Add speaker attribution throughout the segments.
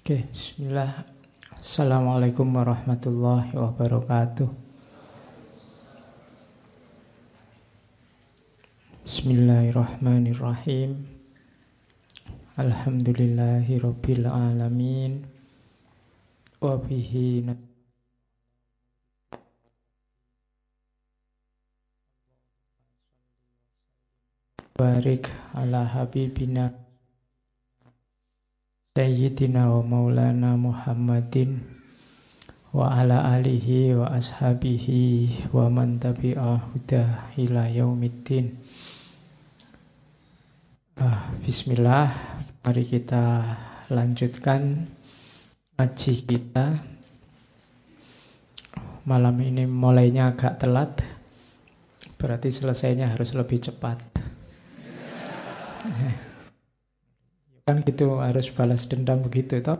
Speaker 1: Oke, bismillah. Assalamualaikum warahmatullahi wabarakatuh. Bismillahirrahmanirrahim. Alhamdulillahi rabbil alamin. Wa bihi barik ala habibina Sayyidina wa maulana Muhammadin wa ala alihi wa ashabihi wa man tabi'ahuda ila yaumiddin. Bismillah, mari kita lanjutkan ngaji kita. Malam ini mulainya agak telat, berarti selesainya harus lebih cepat. Kan gitu, harus balas dendam begitu toh.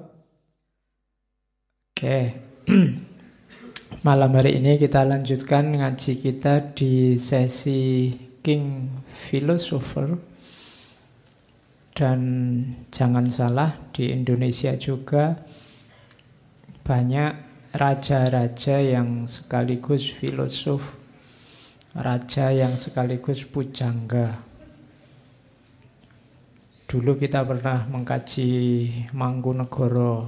Speaker 1: Oke. Malam hari ini kita lanjutkan ngaji kita di sesi King Philosopher. Dan jangan salah, di Indonesia juga banyak raja-raja yang sekaligus filosof, raja yang sekaligus pujangga. Dulu kita pernah mengkaji Mangkunegoro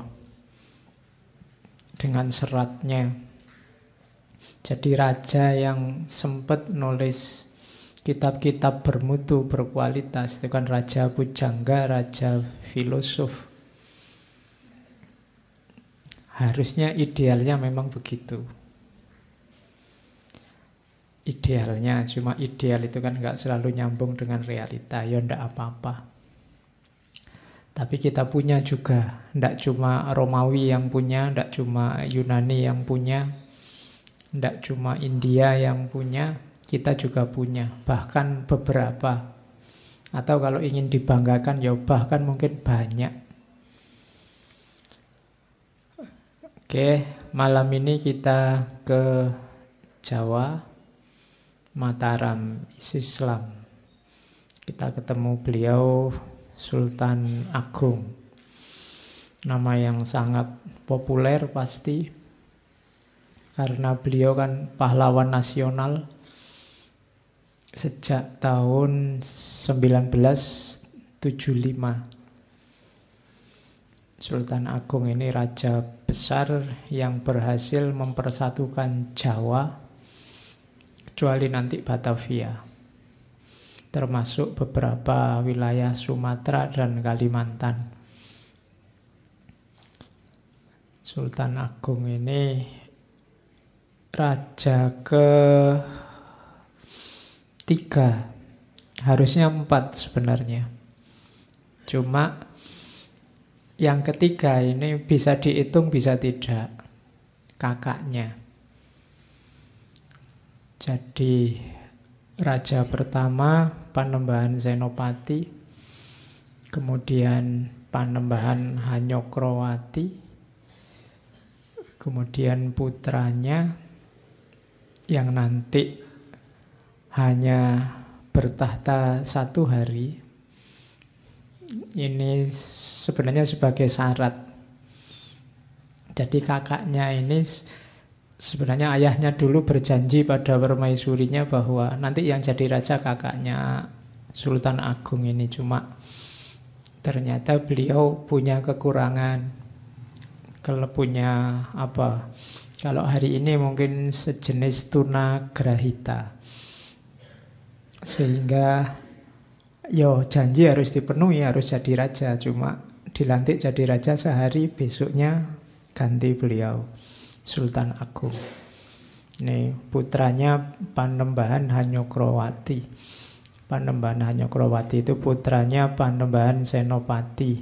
Speaker 1: dengan seratnya. Jadi raja yang sempat nulis kitab-kitab bermutu, berkualitas, itu kan raja pujangga, raja filosof. Harusnya idealnya memang begitu. Idealnya, cuma ideal itu kan nggak selalu nyambung dengan realita, ya ndak apa-apa. Tapi kita punya juga, tidak cuma Romawi yang punya, tidak cuma Yunani yang punya, tidak cuma India yang punya, kita juga punya. Bahkan beberapa, atau kalau ingin dibanggakan ya bahkan mungkin banyak. Oke, malam ini kita ke Jawa, Mataram, Islam. Kita ketemu beliau Sultan Agung, nama yang sangat populer pasti karena beliau kan pahlawan nasional sejak tahun 1975. Sultan Agung ini raja besar yang berhasil mempersatukan Jawa, kecuali nanti Batavia, termasuk beberapa wilayah Sumatera dan Kalimantan. Sultan Agung ini raja ke-3, harusnya 4 sebenarnya. Cuma yang ketiga ini bisa dihitung bisa tidak, kakaknya. Jadi raja pertama Panembahan Senopati, kemudian Panembahan Hanyokroowati, kemudian putranya yang nanti hanya bertahta 1 hari. Ini sebenarnya sebagai syarat. Jadi kakaknya ini sebenarnya ayahnya dulu berjanji pada permaisurinya bahwa nanti yang jadi raja kakaknya Sultan Agung ini. Cuma ternyata beliau punya kekurangan. Kalau punya apa? Kalau hari ini mungkin sejenis tuna grahita. Sehingga janji harus dipenuhi, harus jadi raja. Cuma dilantik jadi raja sehari, besoknya ganti beliau, Sultan Agung. Ini putranya Panembahan Hanyokroowati. Panembahan Hanyokroowati itu putranya Panembahan Senopati.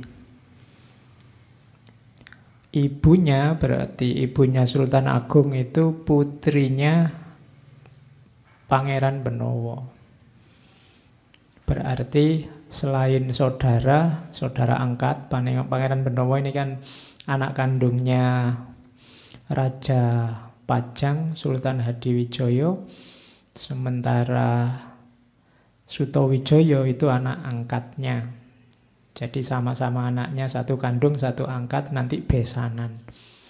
Speaker 1: Ibunya, berarti ibunya Sultan Agung itu putrinya Pangeran Benowo. Berarti selain saudara angkat, Pangeran Benowo ini kan anak kandungnya Raja Pajang, Sultan Hadiwijoyo, sementara Sutowijoyo itu anak angkatnya. Jadi sama-sama anaknya satu kandung, satu angkat, nanti besanan.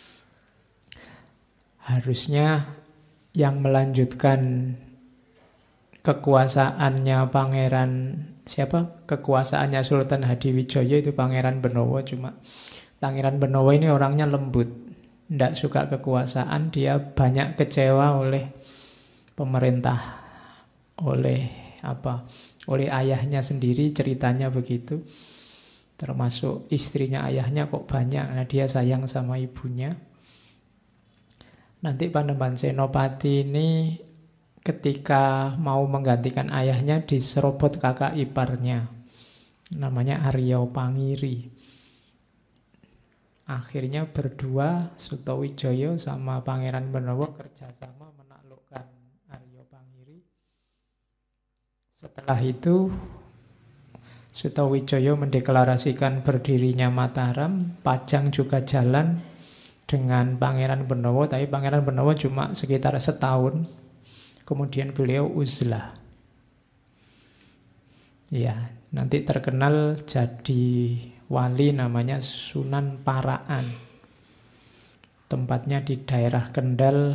Speaker 1: Harusnya yang melanjutkan kekuasaannya Pangeran siapa? Kekuasaannya Sultan Hadiwijaya itu Pangeran Benowo, cuma Pangeran Benowo ini orangnya lembut, tidak suka kekuasaan, dia banyak kecewa oleh pemerintah, oleh oleh ayahnya sendiri, ceritanya begitu. Termasuk istrinya ayahnya kok banyak, karena dia sayang sama ibunya. Nanti Panembahan Senopati ini ketika mau menggantikan ayahnya diserobot kakak iparnya, namanya Arya Pangiri. Akhirnya berdua Sutawijaya sama Pangeran Benowo kerjasama menaklukkan Arya Pangiri. Setelah itu Sutawijaya mendeklarasikan berdirinya Mataram, Pajang juga jalan dengan Pangeran Benowo, tapi Pangeran Benowo cuma sekitar setahun, kemudian beliau uzlah. Ya, nanti terkenal jadi wali namanya Sunan Paraan. Tempatnya di daerah Kendal,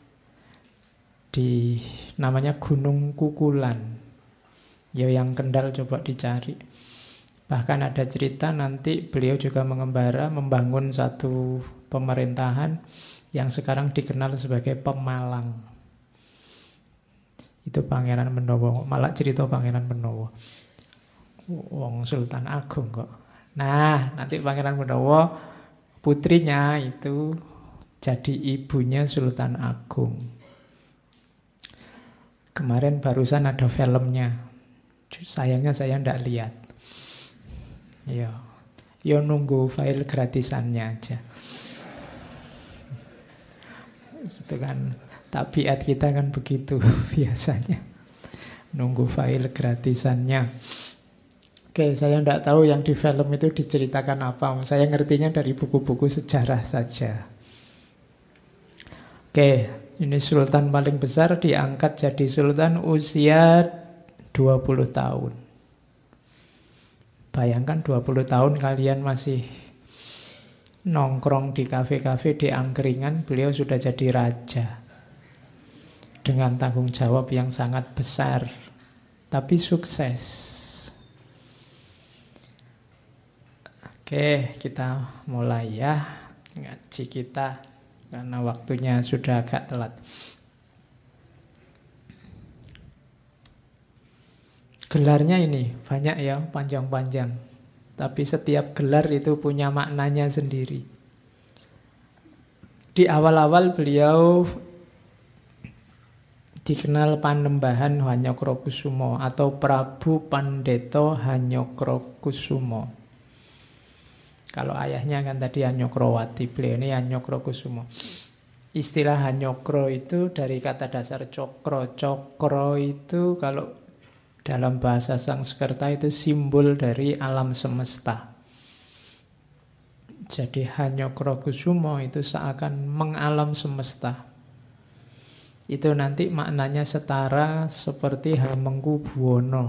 Speaker 1: di namanya Gunung Kukulan. Ya, yang Kendal coba dicari. Bahkan ada cerita nanti beliau juga mengembara membangun satu pemerintahan yang sekarang dikenal sebagai Pemalang. Itu Pangeran Benowo, malah cerita Pangeran Benowo. Wong Sultan Agung kok. Nah, nanti Pangeran Benowo putrinya itu jadi ibunya Sultan Agung. Kemarin barusan ada filmnya. Sayangnya saya tidak lihat. Yo nunggu file gratisannya aja. Itu kan tabiat kita kan begitu biasanya. Nunggu file gratisannya. Oke, saya tidak tahu yang di film itu diceritakan apa. Saya ngertinya dari buku-buku sejarah saja. Oke, ini sultan paling besar diangkat jadi sultan usia 20 tahun. Bayangkan 20 tahun kalian masih nongkrong di kafe-kafe, di angkringan, beliau sudah jadi raja. Dengan tanggung jawab yang sangat besar, tapi sukses. Oke, kita mulai ya ngaji kita, karena waktunya sudah agak telat. Gelarnya ini banyak ya, panjang-panjang. Tapi setiap gelar itu punya maknanya sendiri. Di awal-awal beliau dikenal Panembahan Hanyokrokusumo atau Prabu Pandeta Hanyokrokusumo. Kalau ayahnya kan tadi Hanyokrowati, beliau ini Hanyokrokusumo. Istilah Hanyokro itu dari kata dasar cokro. Cokro itu kalau dalam bahasa Sanskerta itu simbol dari alam semesta. Jadi Hanyokrokusumo itu seakan mengalam semesta. Itu nanti maknanya setara seperti Hamengkubuwono.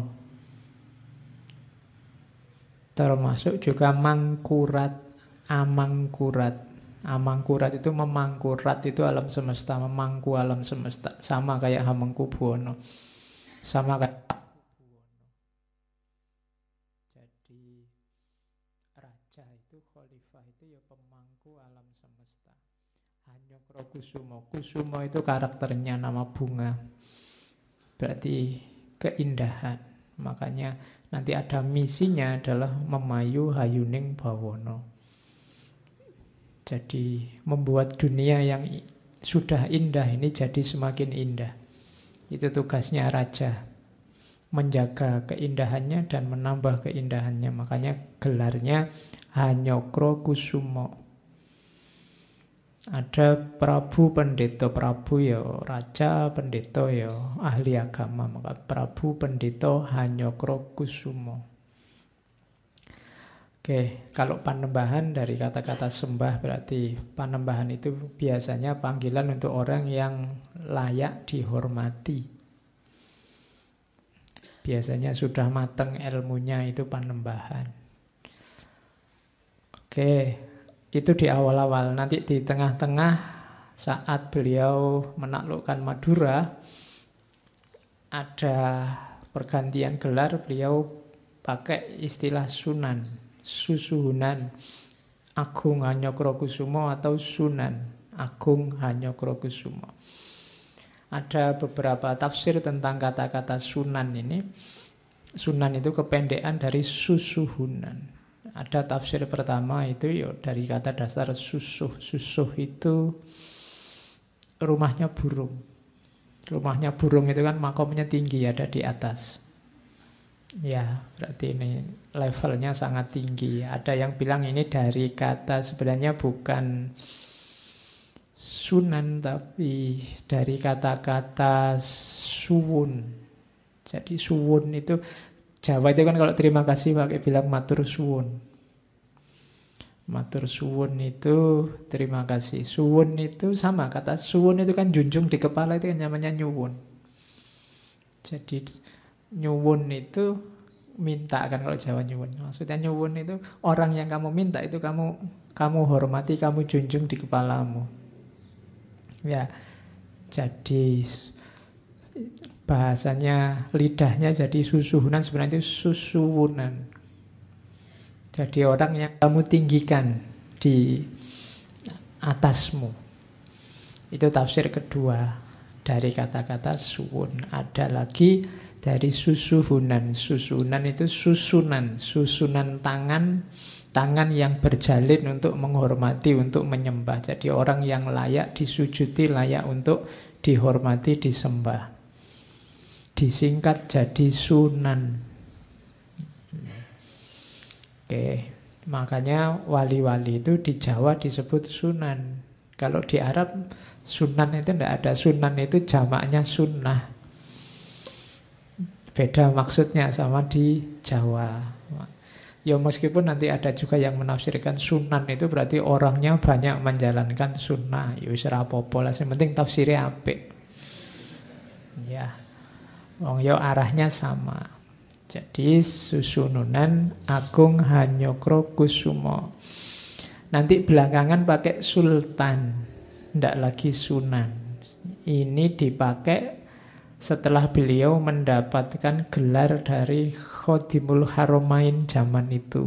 Speaker 1: Termasuk juga mangkurat, amangkurat. Amangkurat itu memangkurat, itu alam semesta, memangku alam semesta. Sama kayak Hamengkubuwono. Sama kayak Hanyokrokusumo. Kusumo itu karakternya, nama bunga. Berarti keindahan. Makanya nanti ada misinya adalah memayu hayuning bawono. Jadi membuat dunia yang sudah indah ini jadi semakin indah. Itu tugasnya raja. Menjaga keindahannya dan menambah keindahannya. Makanya gelarnya Hanyokrokusumo. Ada Prabu Pendeta, Prabu ya raja, pendeta ya ahli agama, maka Prabu Pendeta Hanyokrokusumo. Oke, kalau Panembahan dari kata-kata sembah berarti Panembahan itu biasanya panggilan untuk orang yang layak dihormati. Biasanya sudah matang ilmunya itu Panembahan. Oke, itu di awal-awal. Nanti di tengah-tengah saat beliau menaklukkan Madura, ada pergantian gelar, beliau pakai istilah Sunan, Susuhunan Agung Hanyokrokusumo atau Sunan Agung Hanyokrokusumo. Ada beberapa tafsir tentang kata-kata Sunan ini. Sunan itu kependekan dari Susuhunan. Ada tafsir pertama itu dari kata dasar susuh. Susuh itu rumahnya burung. Rumahnya burung itu kan makomnya tinggi, ada di atas. Ya, berarti ini levelnya sangat tinggi. Ada yang bilang ini dari kata sebenarnya bukan Sunan, tapi dari kata-kata suwun. Jadi suwun itu, Jawa itu kan kalau terima kasih pakai bilang matur suwun. Matur suwun itu terima kasih. Suwun itu sama, kata suwun itu kan junjung di kepala, itu kan namanya nyuwun. Jadi nyuwun itu minta kan kalau Jawa nyuwun. Maksudnya nyuwun itu orang yang kamu minta itu kamu hormati, kamu junjung di kepalamu. Ya, jadi bahasanya lidahnya jadi susuhunan, sebenarnya itu susuwunan. Jadi orang yang kamu tinggikan di atasmu. Itu tafsir kedua dari kata-kata suwun. Ada lagi dari susuhunan. Susuhunan itu susunan tangan yang berjalin untuk menghormati, untuk menyembah. Jadi orang yang layak disujuti, layak untuk dihormati, disembah. Disingkat jadi Sunan. Oke, makanya wali-wali itu di Jawa disebut Sunan. Kalau di Arab Sunan itu tidak ada. Sunan itu jamaknya sunnah. Beda maksudnya sama di Jawa. Ya meskipun nanti ada juga yang menafsirkan Sunan itu berarti orangnya banyak menjalankan sunnah. Ya wis ora apa-apa lah, yang penting tafsirnya apik. Ya. Wong yo arahnya sama. Jadi Susununan Agung Hanyokrokusumo. Nanti belakangan pakai Sultan, ndak lagi Sunan. Ini dipakai setelah beliau mendapatkan gelar dari Khodimul Haromain zaman itu,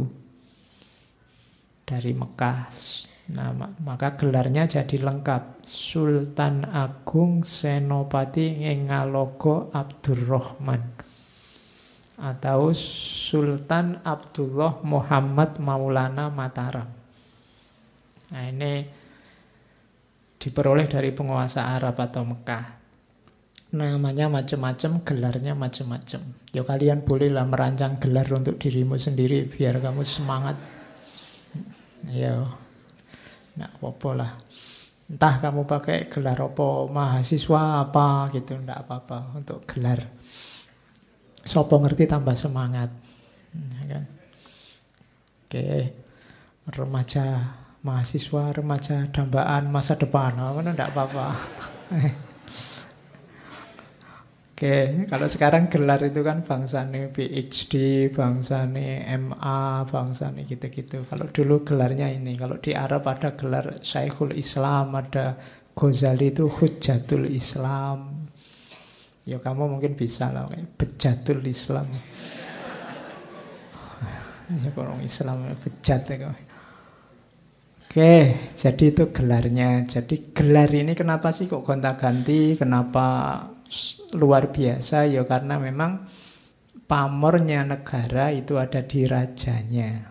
Speaker 1: dari Mekah. Nah, maka gelarnya jadi lengkap, Sultan Agung Senopati Ngengalogo Abdurrahman, atau Sultan Abdullah Muhammad Maulana Mataram. Nah, ini diperoleh dari penguasa Arab atau Mekah. Namanya macam-macam, gelarnya macam-macam. Ya kalian bolehlah merancang gelar untuk dirimu sendiri biar kamu semangat. Ya, nggak apa-apa lah. Entah kamu pakai gelar apa, mahasiswa apa gitu, nggak apa-apa untuk gelar. Sopo ngerti tambah semangat, kan? Oke, remaja, mahasiswa, remaja, dambaan masa depan, nggak apa-apa. Oke, kalau sekarang gelar itu kan bangsane PhD, bangsane MA, bangsane gitu-gitu. Kalau dulu gelarnya ini, kalau di Arab ada gelar Syekhul Islam, ada Ghazali itu Hujjatul Islam. Ya kamu mungkin bisa lah, kayak Bejatul Islam. Ya orang Islam bejat ya. Oke, jadi itu gelarnya. Jadi gelar ini kenapa sih kok gonta-ganti? Kenapa luar biasa? Ya karena memang pamornya negara itu ada di rajanya.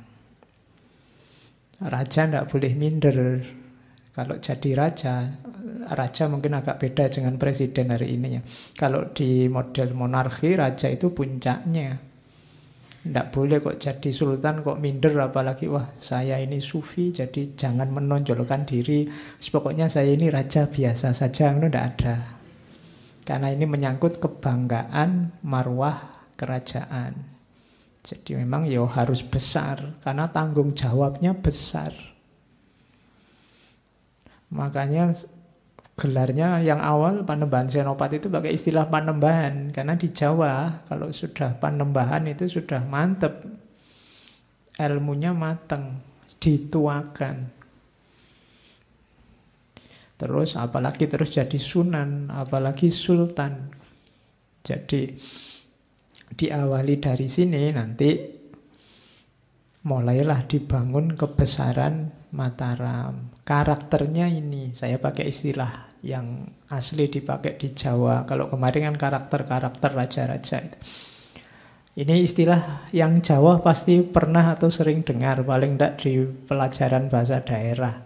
Speaker 1: Raja tidak boleh minder. Kalau jadi raja mungkin agak beda dengan presiden hari ini ya. Kalau di model monarki, raja itu puncaknya. Tidak boleh kok jadi sultan kok minder, apalagi wah saya ini sufi jadi jangan menonjolkan diri. Pokoknya saya ini raja biasa saja, itu tidak ada. Karena ini menyangkut kebanggaan marwah kerajaan. Jadi memang ya harus besar karena tanggung jawabnya besar. Makanya gelarnya yang awal Panembahan Senopati itu pakai istilah Panembahan. Karena di Jawa kalau sudah Panembahan itu sudah mantep. Ilmunya mateng. dituakan. Terus apalagi terus jadi sunan, apalagi sultan. Jadi diawali dari sini, nanti mulailah dibangun kebesaran Mataram. Karakternya ini, saya pakai istilah yang asli dipakai di Jawa. Kalau kemarin kan karakter-karakter raja-raja itu. Ini istilah yang Jawa pasti pernah atau sering dengar, paling tidak di pelajaran bahasa daerah.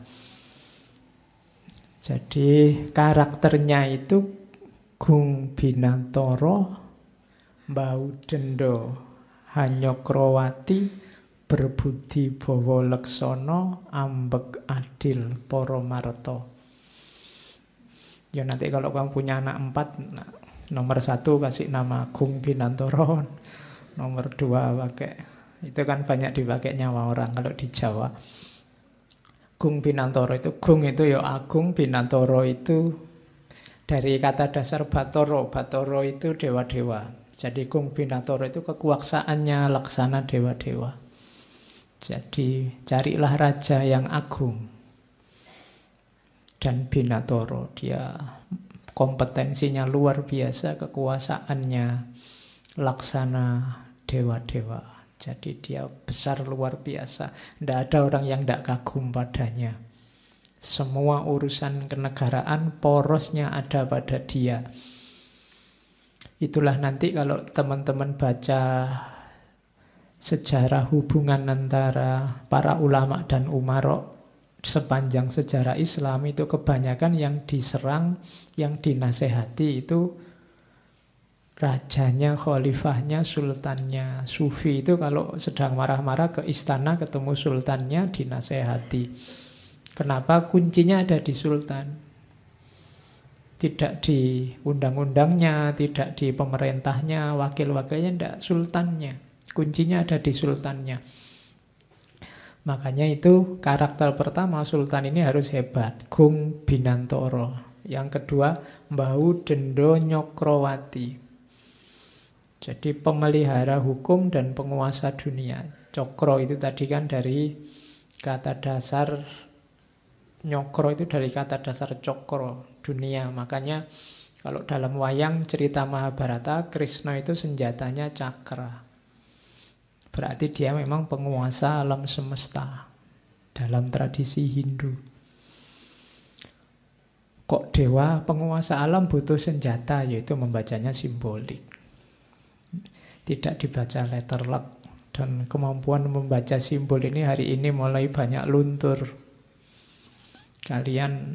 Speaker 1: Jadi karakternya itu Gung Binantoro, Baudendo, Hanyokrowati, Berbudi Bowo Leksono, Ambek Adil Poromarto. Ya nanti kalau kamu punya anak 4, nomor 1 kasih nama Gung Binantoro, nomor 2 pakai. Itu kan banyak dipakai nyawa orang kalau di Jawa. Gung Binantoro itu, Gung itu ya agung, Binantoro itu dari kata dasar Batoro. Batoro itu dewa-dewa. Jadi Gung Binantoro itu kekuasaannya laksana dewa-dewa. Jadi carilah raja yang agung. Dan Binantoro, dia kompetensinya luar biasa, kekuasaannya laksana dewa-dewa. Jadi dia besar luar biasa. Tidak ada orang yang tidak kagum padanya. Semua urusan kenegaraan porosnya ada pada dia. Itulah nanti kalau teman-teman baca sejarah hubungan antara para ulama dan umarok sepanjang sejarah Islam, itu kebanyakan yang diserang, yang dinasehati itu rajanya, khalifahnya, sultannya. Sufi itu kalau sedang marah-marah ke istana ketemu sultannya dinasehati. Kenapa? Kuncinya ada di sultan. Tidak di undang-undangnya, tidak di pemerintahnya, wakil-wakilnya, tidak, sultannya. Kuncinya ada di sultannya. Makanya itu karakter pertama sultan ini harus hebat. Gung Binantoro. Yang kedua, Baudendo Nyokrowati. Jadi pemelihara hukum dan penguasa dunia. Cokro itu tadi kan dari kata dasar, nyokro itu dari kata dasar cokro, dunia. Makanya kalau dalam wayang cerita Mahabharata, Krishna itu senjatanya cakra. Berarti dia memang penguasa alam semesta dalam tradisi Hindu. Kok dewa penguasa alam butuh senjata, yaitu membacanya simbolik. Tidak dibaca letter luck. Dan kemampuan membaca simbol ini hari ini mulai banyak luntur. Kalian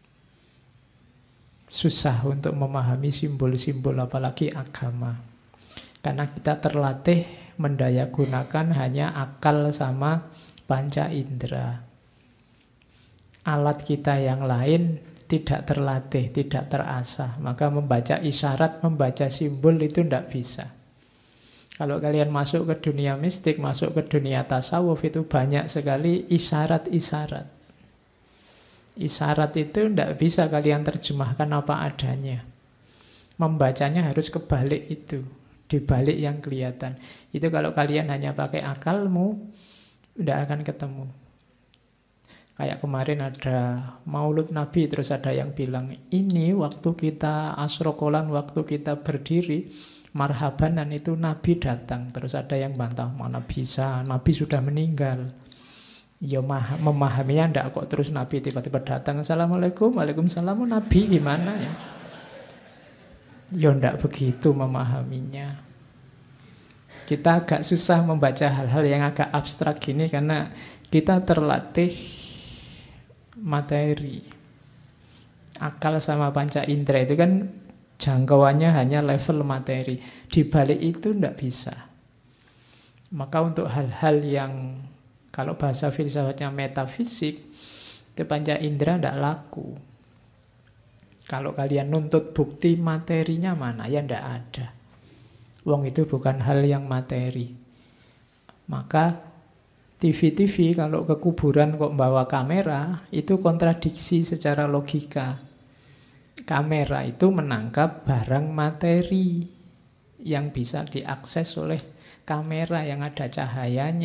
Speaker 1: susah untuk memahami simbol-simbol apalagi agama. Karena kita terlatih mendayagunakan hanya akal sama panca indera. Alat kita yang lain tidak terlatih, tidak terasah. Maka membaca isyarat, membaca simbol itu tidak bisa. Kalau kalian masuk ke dunia mistik, masuk ke dunia tasawuf, itu banyak sekali isyarat-isyarat. Isyarat itu tidak bisa kalian terjemahkan apa adanya. Membacanya harus kebalik itu. Dibalik yang kelihatan. Itu kalau kalian hanya pakai akalmu, tidak akan ketemu. Kayak kemarin ada Maulud Nabi, terus ada yang bilang, ini waktu kita asrokolan, waktu kita berdiri, marhabanan itu Nabi datang. Terus ada yang bantah, mana bisa, Nabi sudah meninggal. Ya memahaminya enggak kok, terus Nabi tiba-tiba datang, Assalamualaikum, Waalaikumsalam, Nabi gimana ya? Ya enggak begitu memahaminya. Kita agak susah membaca hal-hal yang agak abstrak gini karena kita terlatih materi. Akal sama panca indera itu kan jangkauannya hanya level materi. Di balik itu tidak bisa. Maka untuk hal-hal yang kalau bahasa filsafatnya metafisik, itu panca indera tidak laku. Kalau kalian nuntut bukti materinya mana, ya tidak ada. Wong itu bukan hal yang materi. Maka TV-TV kalau ke kuburan kok bawa kamera, itu kontradiksi secara logika. Kamera itu menangkap barang materi yang bisa diakses oleh kamera yang ada cahayanya.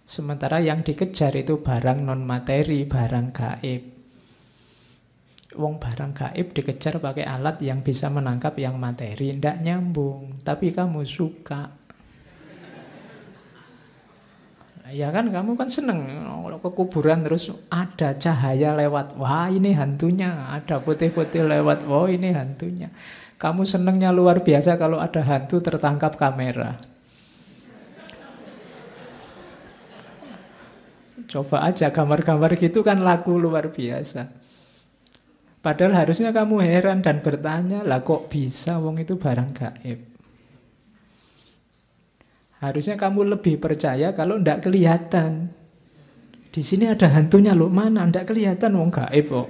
Speaker 1: Sementara yang dikejar itu barang non materi, barang gaib. Wong barang gaib dikejar pakai alat yang bisa menangkap yang materi, ndak nyambung. Tapi kamu suka. Ya kan, kamu kan seneng kalau ke kuburan terus ada cahaya lewat. Wah, ini hantunya. Ada putih-putih lewat. Wah, ini hantunya. Kamu senengnya luar biasa kalau ada hantu tertangkap kamera. Coba aja gambar-gambar gitu kan laku luar biasa. Padahal harusnya kamu heran dan bertanya, lah kok bisa wong itu barang gaib? Harusnya kamu lebih percaya kalau ndak kelihatan. Di sini ada hantunya loh, mana? Ndak kelihatan wong gaib kok.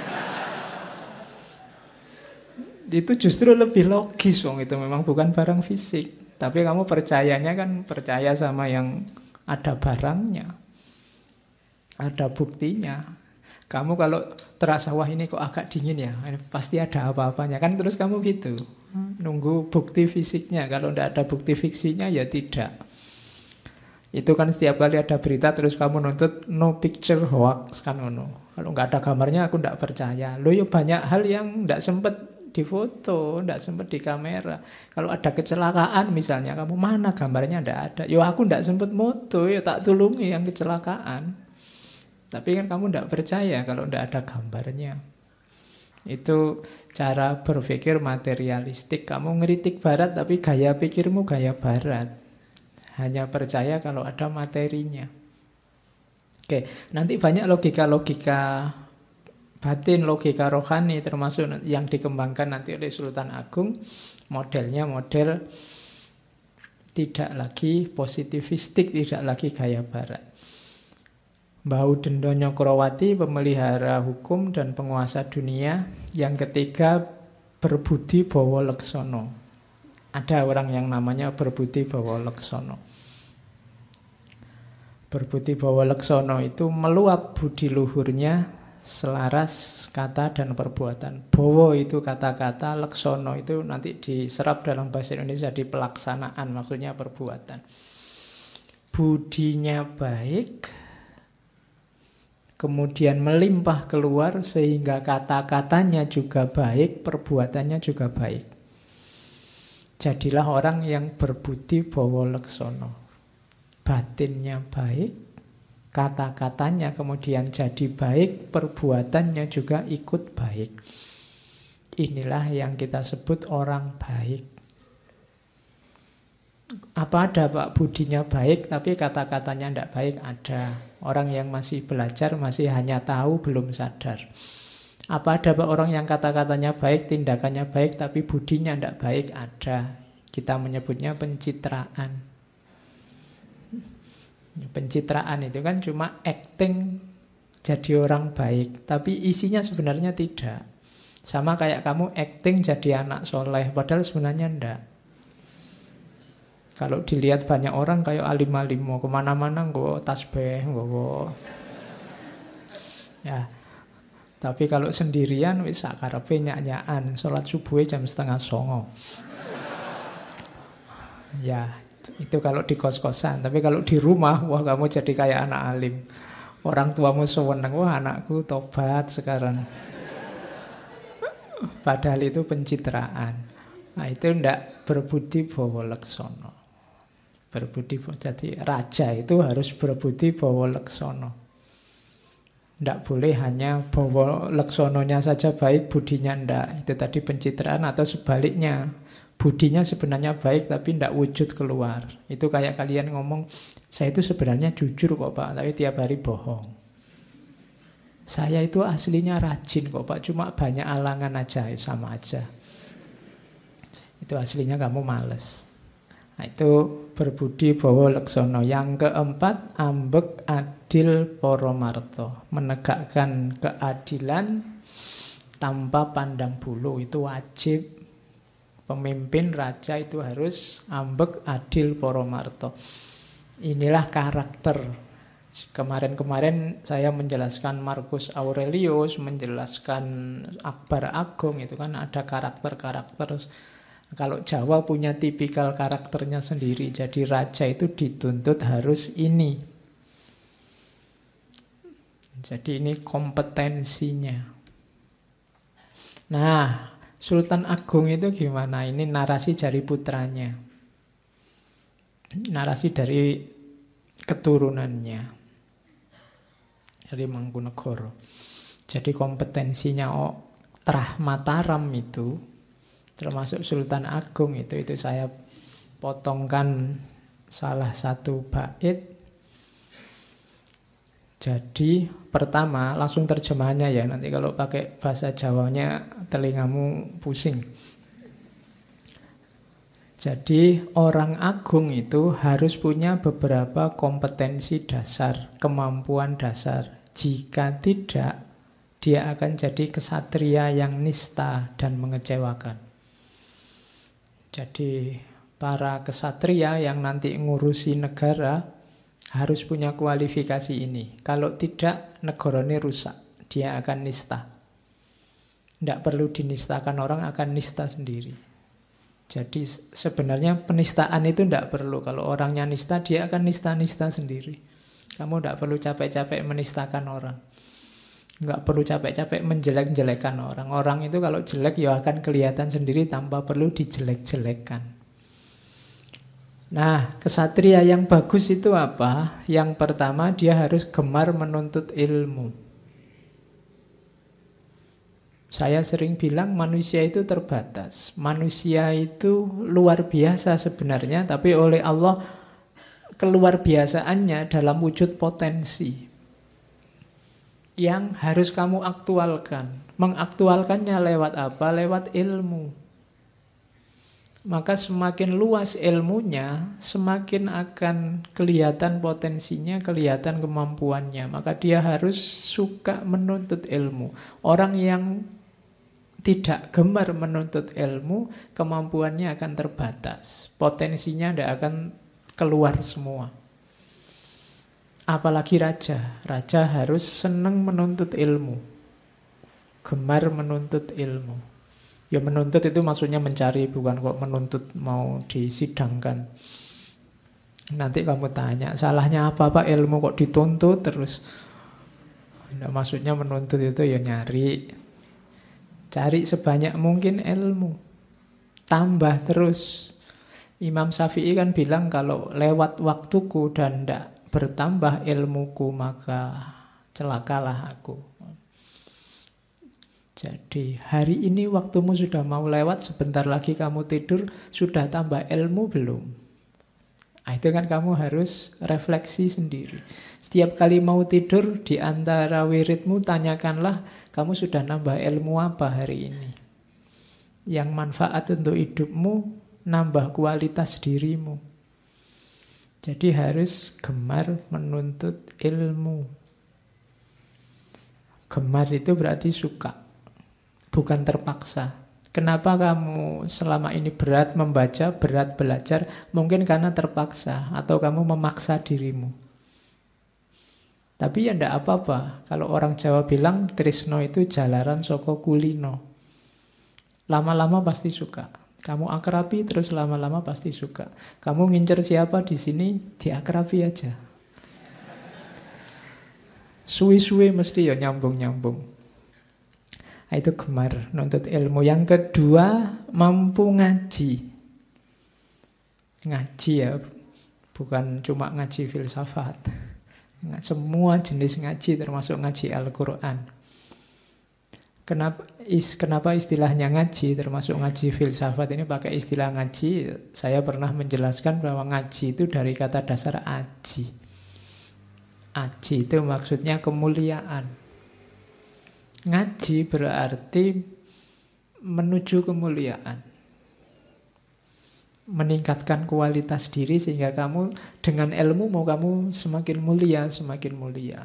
Speaker 1: Itu justru lebih logis wong itu memang bukan barang fisik. Tapi kamu percayanya kan percaya sama yang ada barangnya. Ada buktinya. Kamu kalau terasa, wah ini kok agak dingin ya, ini pasti ada apa-apanya. Kan terus kamu gitu, nunggu bukti fisiknya. Kalau tidak ada bukti fiksinya ya tidak. Itu kan setiap kali ada berita terus kamu nuntut no picture hoax kan ngono. Kalau nggak ada gambarnya aku tidak percaya. Loh ya banyak hal yang tidak sempat difoto, tidak sempat di kamera. Kalau ada kecelakaan misalnya, kamu mana gambarnya, tidak ada. Yo aku tidak sempat moto, ya tak tulungi yang kecelakaan. Tapi kan kamu tidak percaya kalau tidak ada gambarnya. Itu cara berpikir materialistik. Kamu ngeritik barat tapi gaya pikirmu gaya barat. Hanya percaya kalau ada materinya. Oke, nanti banyak logika-logika batin, logika rohani termasuk yang dikembangkan nanti oleh Sultan Agung. Modelnya model tidak lagi positivistik, tidak lagi gaya barat. Mbah Udendo Nyokrovati, pemelihara hukum dan penguasa dunia. Yang ketiga, Berbudi Bawa Leksono. Ada orang yang namanya Berbudi Bawa Leksono. Berbudi Bawa Leksono itu meluap budi luhurnya selaras kata dan perbuatan. Bawa itu kata-kata, Leksono itu nanti diserap dalam bahasa Indonesia di pelaksanaan, maksudnya perbuatan. Budinya baik, kemudian melimpah keluar sehingga kata-katanya juga baik, perbuatannya juga baik. Jadilah orang yang berbudi bawa leksono. Batinnya baik, kata-katanya kemudian jadi baik, perbuatannya juga ikut baik. Inilah yang kita sebut orang baik. Apa ada Pak budinya baik tapi kata-katanya tidak baik? Ada. Orang yang masih belajar, masih hanya tahu, belum sadar. Apa ada Pak orang yang kata-katanya baik, tindakannya baik tapi budinya tidak baik? Ada. Kita menyebutnya pencitraan. Pencitraan itu kan cuma acting jadi orang baik, tapi isinya sebenarnya tidak. Sama kayak kamu acting jadi anak soleh, padahal sebenarnya tidak. Kalau dilihat banyak orang kayak alim-alim, mau kemana-mana nggak tasbih, nggak. Ya, tapi kalau sendirian wis sakarepe nyak-nyakan, sholat subuh jam 8:30. Ya, itu kalau di kos-kosan. Tapi kalau di rumah, wah kamu jadi kayak anak alim. Orang tuamu seneng, wah anakku tobat sekarang. Padahal itu pencitraan. Nah itu ndak berbudi bawa leksono. Berbudi, jadi raja itu harus berbudi bawa leksono. Tidak boleh hanya bawa leksononya saja baik, budinya ndak. Itu tadi pencitraan atau sebaliknya. Budinya sebenarnya baik tapi tidak wujud keluar. Itu kayak kalian ngomong, saya itu sebenarnya jujur kok Pak, tapi tiap hari bohong. Saya itu aslinya rajin kok Pak, cuma banyak alangan aja, sama aja. Itu aslinya kamu males. Nah, itu berbudi bawa leksono. Yang keempat, ambek adil poromarto. Menegakkan keadilan tanpa pandang bulu. Itu wajib. Pemimpin raja itu harus ambek adil poromarto. Inilah karakter. Kemarin-kemarin saya menjelaskan Marcus Aurelius, menjelaskan Akbar Agung, itu kan ada karakter-karakter. Kalau Jawa punya tipikal karakternya sendiri. Jadi raja itu dituntut harus ini. Jadi ini kompetensinya. Nah, Sultan Agung itu gimana? Ini narasi dari putranya. Narasi dari keturunannya. Dari Mangkunegoro. Jadi kompetensinya Trah Mataram itu, termasuk Sultan Agung itu saya potongkan salah satu bait. Jadi pertama langsung terjemahannya ya. Nanti kalau pakai bahasa Jawanya telingamu pusing. Jadi orang agung itu harus punya beberapa kompetensi dasar, kemampuan dasar. Jika tidak, dia akan jadi kesatria yang nista dan mengecewakan. Jadi para kesatria yang nanti ngurusi negara harus punya kualifikasi ini. Kalau tidak, negara ini rusak. Dia akan nista. Tidak perlu dinistakan orang, akan nista sendiri. Jadi sebenarnya penistaan itu tidak perlu. Kalau orangnya nista, dia akan nista-nista sendiri. Kamu tidak perlu capek-capek menistakan orang. Nggak perlu capek-capek menjelek-jelekan orang. Orang itu kalau jelek ya akan kelihatan sendiri tanpa perlu dijelek-jelekan. Nah, kesatria yang bagus itu apa? Yang pertama, dia harus gemar menuntut ilmu. Saya sering bilang manusia itu terbatas. Manusia itu luar biasa sebenarnya, tapi oleh Allah keluar biasaannya dalam wujud potensi yang harus kamu aktualkan. Mengaktualkannya lewat apa? Lewat ilmu. Maka semakin luas ilmunya, semakin akan kelihatan potensinya, kelihatan kemampuannya. Maka dia harus suka menuntut ilmu. Orang yang tidak gemar menuntut ilmu, kemampuannya akan terbatas. Potensinya tidak akan keluar semua. Apalagi raja. Raja harus senang menuntut ilmu. Gemar menuntut ilmu. Ya menuntut itu maksudnya mencari, bukan kok menuntut mau disidangkan. Nanti kamu tanya, salahnya apa Pak ilmu kok dituntut terus? Nah, maksudnya menuntut itu ya nyari. Cari sebanyak mungkin ilmu. Tambah terus. Imam Syafi'i kan bilang kalau lewat waktuku dan tidak bertambah ilmuku maka celakalah aku. Jadi hari ini waktumu sudah mau lewat, sebentar lagi kamu tidur, sudah tambah ilmu belum? Nah, itu kan kamu harus refleksi sendiri. Setiap kali mau tidur, di antara wiridmu tanyakanlah, kamu sudah nambah ilmu apa hari ini? Yang manfaat untuk hidupmu, nambah kualitas dirimu. Jadi harus gemar menuntut ilmu. Gemar itu berarti suka. Bukan terpaksa. Kenapa kamu selama ini berat membaca, berat belajar? Mungkin karena terpaksa atau kamu memaksa dirimu. Tapi ya tidak apa-apa. Kalau orang Jawa bilang tresno itu jalaran saka kulino. Lama-lama pasti suka. Kamu akrabi terus lama-lama pasti suka. Kamu ngincer siapa di sini, diakrabi aja. Suwi-suwi mesti ya nyambung-nyambung. Itu gemar nuntut ilmu. Yang kedua, mampu ngaji. Ngaji ya, bukan cuma ngaji filsafat. Semua jenis ngaji termasuk ngaji Al-Quran. Kenapa istilahnya ngaji termasuk ngaji filsafat ini pakai istilah ngaji? Saya pernah menjelaskan bahwa ngaji itu dari kata dasar aji. Aji itu maksudnya kemuliaan. Ngaji berarti menuju kemuliaan. Meningkatkan kualitas diri sehingga kamu dengan ilmu mau kamu semakin mulia, semakin mulia.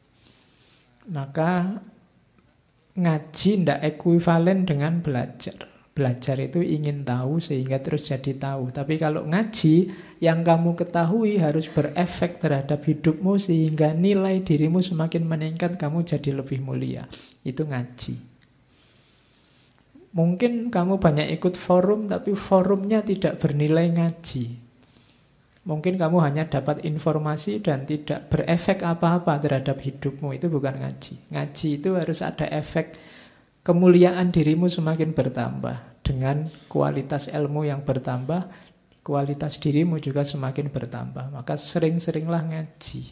Speaker 1: Maka ngaji tidak ekuivalen dengan belajar. Belajar itu ingin tahu sehingga terus jadi tahu. Tapi kalau ngaji, yang kamu ketahui harus berefek terhadap hidupmu sehingga nilai dirimu semakin meningkat, kamu jadi lebih mulia. Itu ngaji. Mungkin kamu banyak ikut forum, tapi forumnya tidak bernilai ngaji. Mungkin kamu hanya dapat informasi dan tidak berefek apa-apa terhadap hidupmu. Itu bukan ngaji. Ngaji itu harus ada efek, kemuliaan dirimu semakin bertambah. Dengan kualitas ilmu yang bertambah, kualitas dirimu juga semakin bertambah. Maka sering-seringlah ngaji.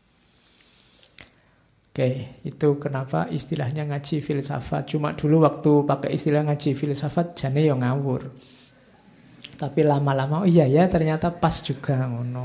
Speaker 1: Oke, itu kenapa istilahnya ngaji filsafat. Cuma dulu waktu pakai istilah ngaji filsafat, jane yo ngawur. Tapi lama-lama, oh iya ya ternyata pas juga ngono.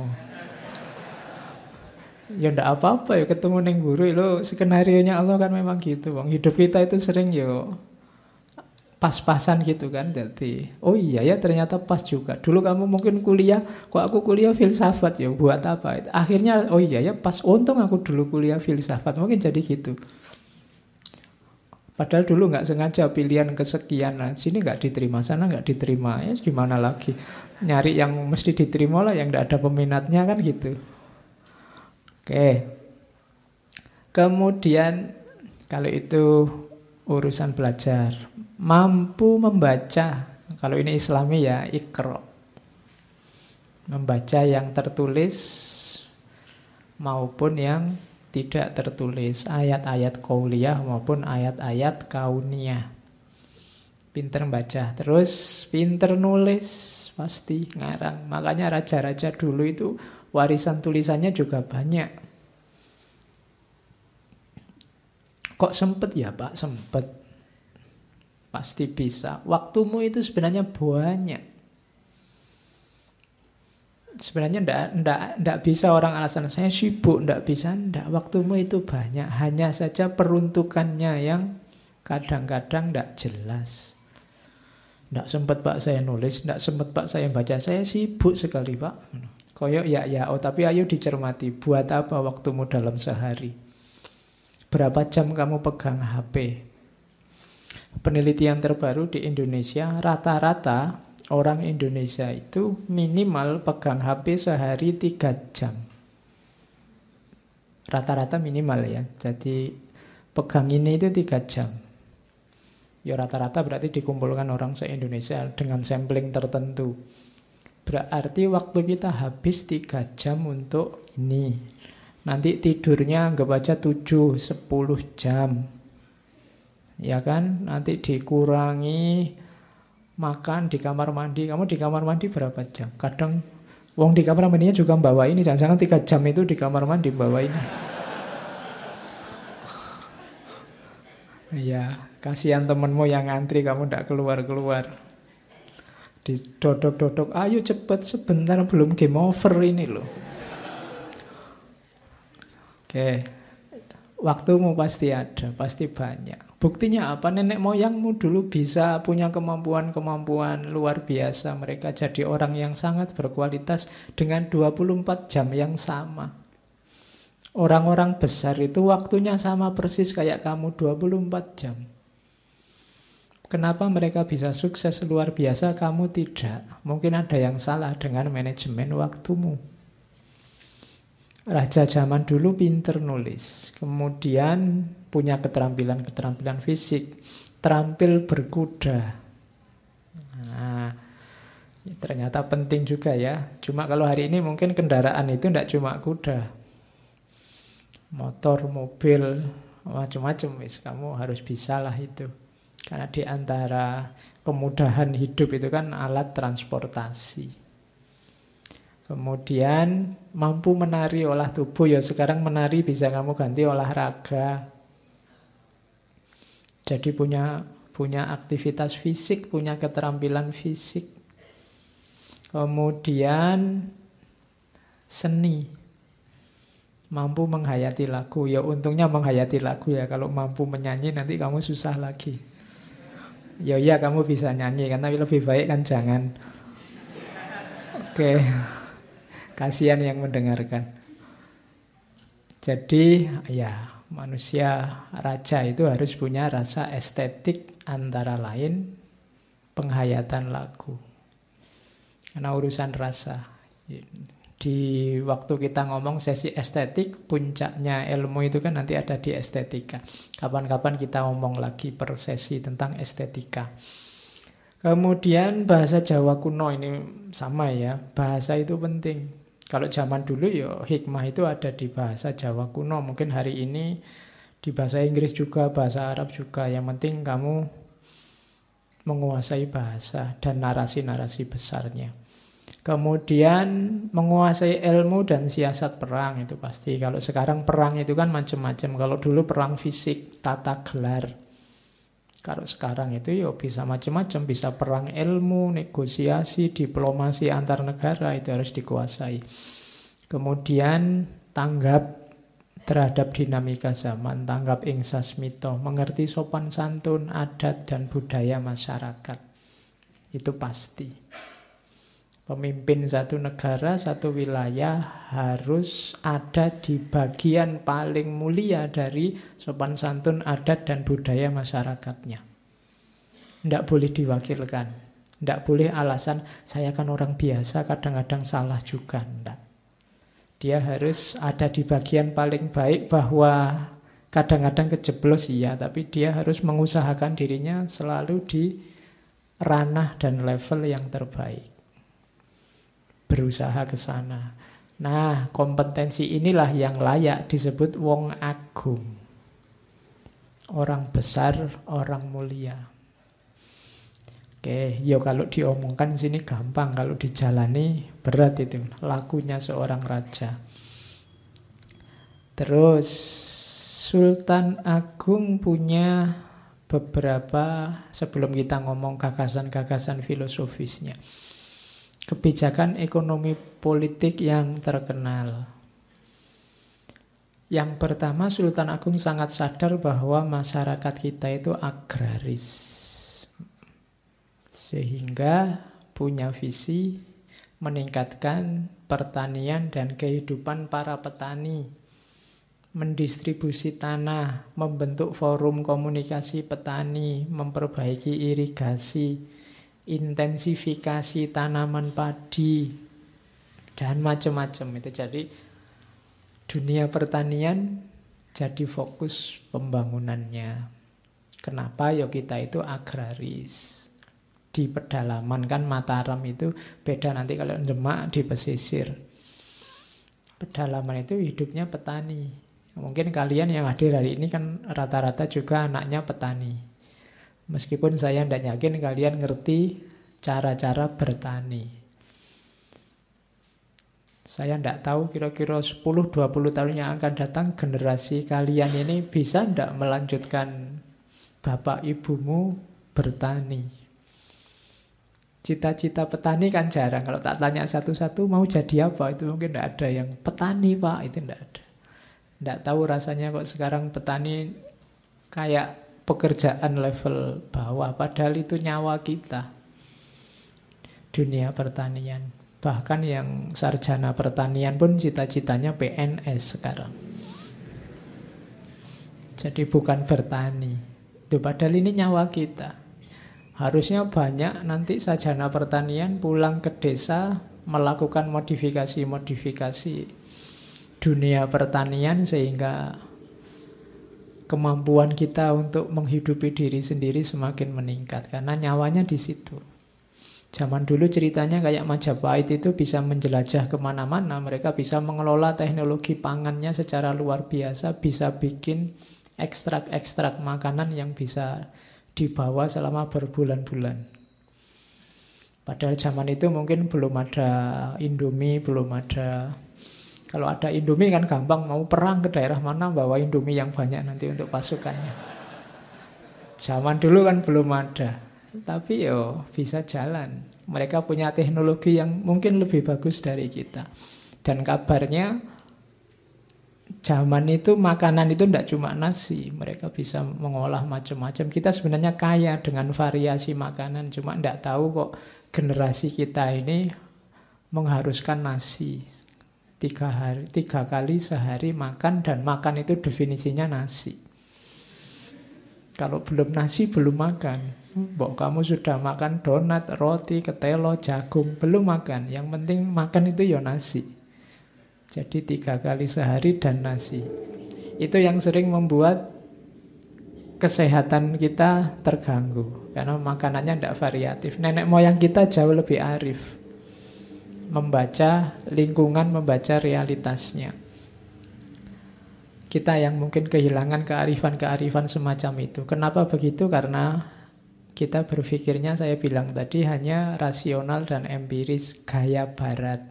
Speaker 1: Ya ndak apa-apa ya ketemu neng guru lo, skenario-nya Allah kan memang gitu, Bang. Hidup kita itu sering yo pas-pasan gitu kan. Jadi, oh iya ya ternyata pas juga. Dulu kamu mungkin kuliah, kok aku kuliah filsafat ya buat apa? Akhirnya oh iya ya pas, untung aku dulu kuliah filsafat. Mungkin jadi gitu. Padahal dulu nggak sengaja pilihan kesekian, nah, sini nggak diterima, sana nggak diterima, ya gimana lagi? Nyari yang mesti diterima lah, yang nggak ada peminatnya kan gitu. Oke. Kemudian kalau itu urusan belajar, mampu membaca. Kalau ini Islami ya Iqra. Membaca yang tertulis maupun yang tidak tertulis, ayat-ayat qauliyah maupun ayat-ayat kauniyah. Pinter baca, terus pinter nulis, pasti ngarang. Makanya raja-raja dulu itu warisan tulisannya juga banyak. Kok sempet ya Pak? Sempet. Pasti bisa. Waktumu itu sebenarnya banyak. Sebenarnya ndak bisa orang alasan saya sibuk, ndak bisa, ndak. Waktumu itu banyak, hanya saja peruntukannya yang kadang-kadang ndak jelas. Ndak sempat Pak saya nulis, ndak sempat Pak saya baca, saya sibuk sekali Pak. Koyok ya, oh tapi ayo dicermati, buat apa waktumu dalam sehari? Berapa jam kamu pegang HP? Penelitian terbaru di Indonesia, rata-rata orang Indonesia itu minimal pegang HP sehari 3 jam. Rata-rata minimal ya. Jadi pegang ini itu 3 jam. Ya rata-rata berarti dikumpulkan orang se-Indonesia dengan sampling tertentu. Berarti waktu kita habis 3 jam untuk ini. Nanti tidurnya anggap aja 7-10 jam. Ya kan? Nanti dikurangi makan di kamar mandi. Kamu di kamar mandi berapa jam? Kadang wong di kamar mandinya juga bawa ini. Jangan-jangan 3 jam itu di kamar mandi bawa ini. Ya, kasihan temenmu yang ngantri, kamu ndak keluar-keluar. Didodok-dodok, ayo cepet sebentar belum game over ini loh. Oke, waktumu pasti ada, pasti banyak. Buktinya apa? Nenek moyangmu dulu bisa punya kemampuan-kemampuan luar biasa. Mereka jadi orang yang sangat berkualitas dengan 24 jam yang sama. Orang-orang besar itu waktunya sama persis kayak kamu, 24 jam. Kenapa mereka bisa sukses luar biasa, kamu tidak? Mungkin ada yang salah dengan manajemen waktumu. Raja zaman dulu pinter nulis, kemudian punya keterampilan fisik, terampil berkuda. Nah, ternyata penting juga ya. Cuma kalau hari ini mungkin kendaraan itu tidak cuma kuda, motor, mobil, macam-macam. Kamu harus bisalah itu. Karena di antara kemudahan hidup itu kan alat transportasi. Kemudian mampu menari, olah tubuh. Ya sekarang menari bisa kamu ganti olahraga. Jadi punya aktivitas fisik, punya keterampilan fisik. Kemudian seni. Mampu menghayati lagu. Ya untungnya menghayati lagu ya. Kalau mampu menyanyi nanti kamu susah lagi. Ya kamu bisa nyanyi kan, tapi lebih baik kan jangan. Oke. Kasihan yang mendengarkan. Jadi ya manusia raja itu harus punya rasa estetik, antara lain penghayatan lagu. Karena urusan rasa. Di waktu kita ngomong sesi estetik, puncaknya ilmu itu kan nanti ada di estetika. Kapan-kapan kita ngomong lagi per sesi tentang estetika. Kemudian bahasa Jawa kuno ini sama ya. Bahasa itu penting. Kalau zaman dulu ya hikmah itu ada di bahasa Jawa kuno. Mungkin hari ini di bahasa Inggris juga, bahasa Arab juga. Yang penting kamu menguasai bahasa dan narasi-narasi besarnya. Kemudian menguasai ilmu dan siasat perang itu pasti. Kalau sekarang perang itu kan macam-macam. Kalau dulu perang fisik, tata gelar. Kalau sekarang itu ya bisa macam-macam. Bisa perang ilmu, negosiasi, diplomasi antar negara itu harus dikuasai. Kemudian tanggap terhadap dinamika zaman, tanggap ing sasmita, mengerti sopan santun, adat dan budaya masyarakat. Itu pasti. Pemimpin satu negara, satu wilayah harus ada di bagian paling mulia dari sopan santun, adat dan budaya masyarakatnya. Tidak boleh diwakilkan. Tidak boleh alasan, saya kan orang biasa, kadang-kadang salah juga. Tidak. Dia harus ada di bagian paling baik, bahwa kadang-kadang kejeblos iya, tapi dia harus mengusahakan dirinya selalu di ranah dan level yang terbaik. Berusaha ke sana. Nah, kompetensi inilah yang layak disebut wong agung. Orang besar, orang mulia. Oke, ya kalau diomongkan sini gampang, kalau dijalani berat itu, lakunya seorang raja. Terus Sultan Agung punya beberapa, sebelum kita ngomong gagasan-gagasan filosofisnya, kebijakan ekonomi politik yang terkenal. Yang pertama, Sultan Agung sangat sadar bahwa masyarakat kita itu agraris. Sehingga punya visi meningkatkan pertanian dan kehidupan para petani. Mendistribusi tanah, membentuk forum komunikasi petani, memperbaiki irigasi, intensifikasi tanaman padi, dan macam-macam itu. Jadi dunia pertanian jadi fokus pembangunannya. Kenapa? Ya kita itu agraris. Di pedalaman kan Mataram itu beda nanti kalau Demak di pesisir. Pedalaman itu hidupnya petani. Mungkin kalian yang hadir hari ini kan rata-rata juga anaknya petani. Meskipun saya tidak yakin kalian ngerti cara-cara bertani. Saya tidak tahu kira-kira 10-20 tahun yang akan datang generasi kalian ini bisa tidak melanjutkan bapak ibumu bertani. Cita-cita petani kan jarang. Kalau tak tanya satu-satu mau jadi apa, itu mungkin tidak ada yang petani pak, itu tidak ada. Tidak tahu rasanya kok sekarang petani kayak pekerjaan level bawah, padahal itu nyawa kita. Dunia pertanian. Bahkan yang sarjana pertanian pun cita-citanya PNS sekarang. Jadi bukan bertani. Itu padahal ini nyawa kita. Harusnya banyak nanti sarjana pertanian pulang ke desa melakukan modifikasi-modifikasi dunia pertanian sehingga kemampuan kita untuk menghidupi diri sendiri semakin meningkat. Karena nyawanya di situ. Zaman dulu ceritanya kayak Majapahit itu bisa menjelajah kemana-mana. Mereka bisa mengelola teknologi pangannya secara luar biasa. Bisa bikin ekstrak-ekstrak makanan yang bisa dibawa selama berbulan-bulan. Padahal zaman itu mungkin belum ada Indomie, belum ada... Kalau ada Indomie kan gampang, mau perang ke daerah mana bawa Indomie yang banyak nanti untuk pasukannya. Zaman dulu kan belum ada. Tapi yo bisa jalan. Mereka punya teknologi yang mungkin lebih bagus dari kita. Dan kabarnya zaman itu makanan itu tidak cuma nasi. Mereka bisa mengolah macam-macam. Kita sebenarnya kaya dengan variasi makanan. Cuma tidak tahu kok generasi kita ini mengharuskan nasi. 3 kali sehari makan, dan makan itu definisinya nasi. Kalau belum nasi belum makan. Mbok kamu sudah makan donat, roti, ketelo, jagung, belum makan. Yang penting makan itu ya nasi. Jadi 3 kali sehari dan nasi. Itu yang sering membuat kesehatan kita terganggu. Karena makanannya tidak variatif. Nenek moyang kita jauh lebih arif. membaca lingkungan, membaca realitasnya. Kita yang mungkin kehilangan kearifan-kearifan semacam itu. Kenapa begitu? Karena kita berpikirnya, saya bilang tadi, hanya rasional dan empiris, gaya barat.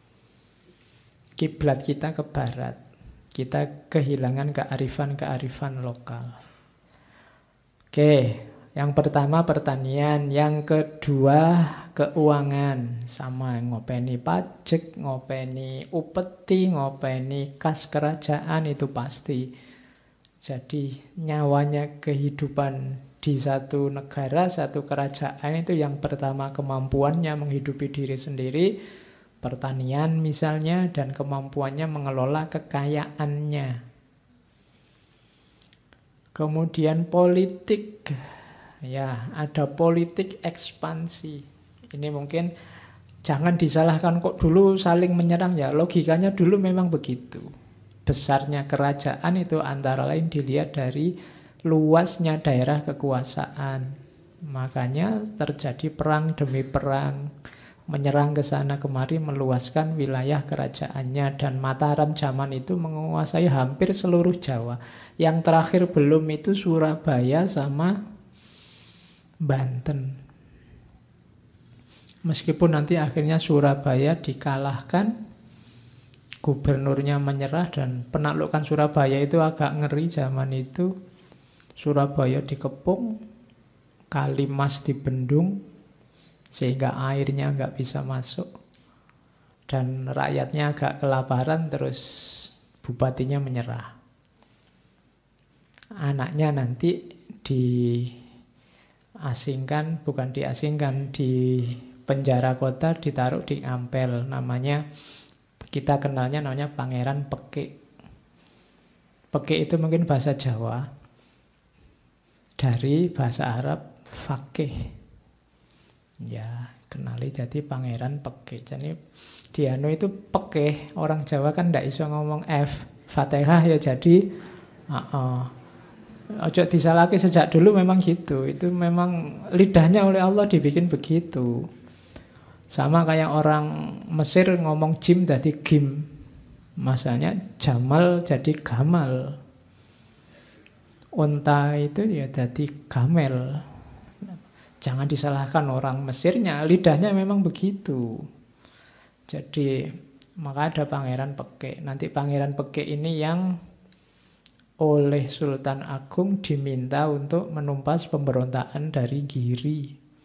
Speaker 1: Kiblat kita ke barat. Kita kehilangan kearifan-kearifan lokal. Oke, yang pertama pertanian, yang kedua keuangan. Sama, ngopeni pajak, ngopeni upeti, ngopeni kas kerajaan, itu pasti. Jadi nyawanya kehidupan di satu negara, satu kerajaan itu yang pertama kemampuannya menghidupi diri sendiri, pertanian misalnya, dan kemampuannya mengelola kekayaannya. Kemudian politik. Ya, ada politik ekspansi. Ini mungkin jangan disalahkan, kok dulu saling menyerang, ya logikanya dulu memang begitu. Besarnya kerajaan itu antara lain dilihat dari luasnya daerah kekuasaan. Makanya terjadi perang demi perang, menyerang ke sana kemari, meluaskan wilayah kerajaannya. Dan Mataram zaman itu menguasai hampir seluruh Jawa. Yang terakhir belum itu Surabaya sama Banten. Meskipun nanti akhirnya Surabaya dikalahkan, gubernurnya menyerah, dan penaklukan Surabaya itu agak ngeri zaman itu. Surabaya dikepung, Kalimas dibendung, sehingga airnya nggak bisa masuk. Dan rakyatnya agak kelaparan, terus bupatinya menyerah. Anaknya nanti diasingkan, bukan diasingkan, di penjara kota, ditaruh di Ampel. Namanya, kita kenalnya namanya Pangeran Pekik. Pekik itu mungkin bahasa Jawa, dari bahasa Arab Fakih. Ya, kenali jadi Pangeran Pekik. Jadi Diano itu Pekih, orang Jawa kan ndak iso ngomong F Fatihah, ya jadi ojo disalahke, sejak dulu memang gitu. Itu memang lidahnya oleh Allah dibikin begitu. Sama kayak orang Mesir ngomong jim jadi gim. Masanya Jamal jadi Gamal. Unta itu ya jadi Gamel. Jangan disalahkan orang Mesirnya, lidahnya memang begitu. Jadi maka ada Pangeran Pekik. Nanti Pangeran Pekik ini yang oleh Sultan Agung diminta untuk menumpas pemberontakan dari Giri.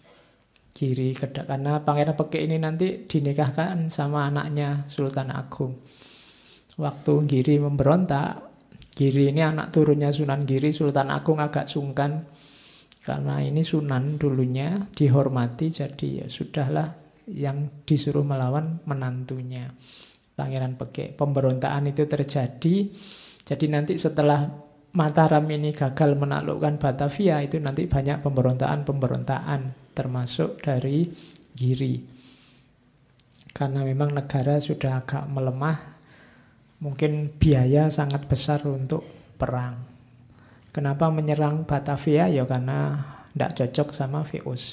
Speaker 1: Karena Pangeran Pekik ini nanti dinikahkan sama anaknya Sultan Agung. Waktu Giri memberontak, Giri ini anak turunnya Sunan Giri, Sultan Agung agak sungkan karena ini Sunan dulunya, dihormati, jadi ya sudahlah, yang disuruh melawan menantunya Pangeran Pekik. Pemberontakan itu terjadi. Jadi nanti setelah Mataram ini gagal menaklukkan Batavia, itu nanti banyak pemberontakan termasuk dari Giri. Karena memang negara sudah agak melemah, mungkin biaya sangat besar untuk perang. Kenapa menyerang Batavia? Ya karena tidak cocok sama VOC.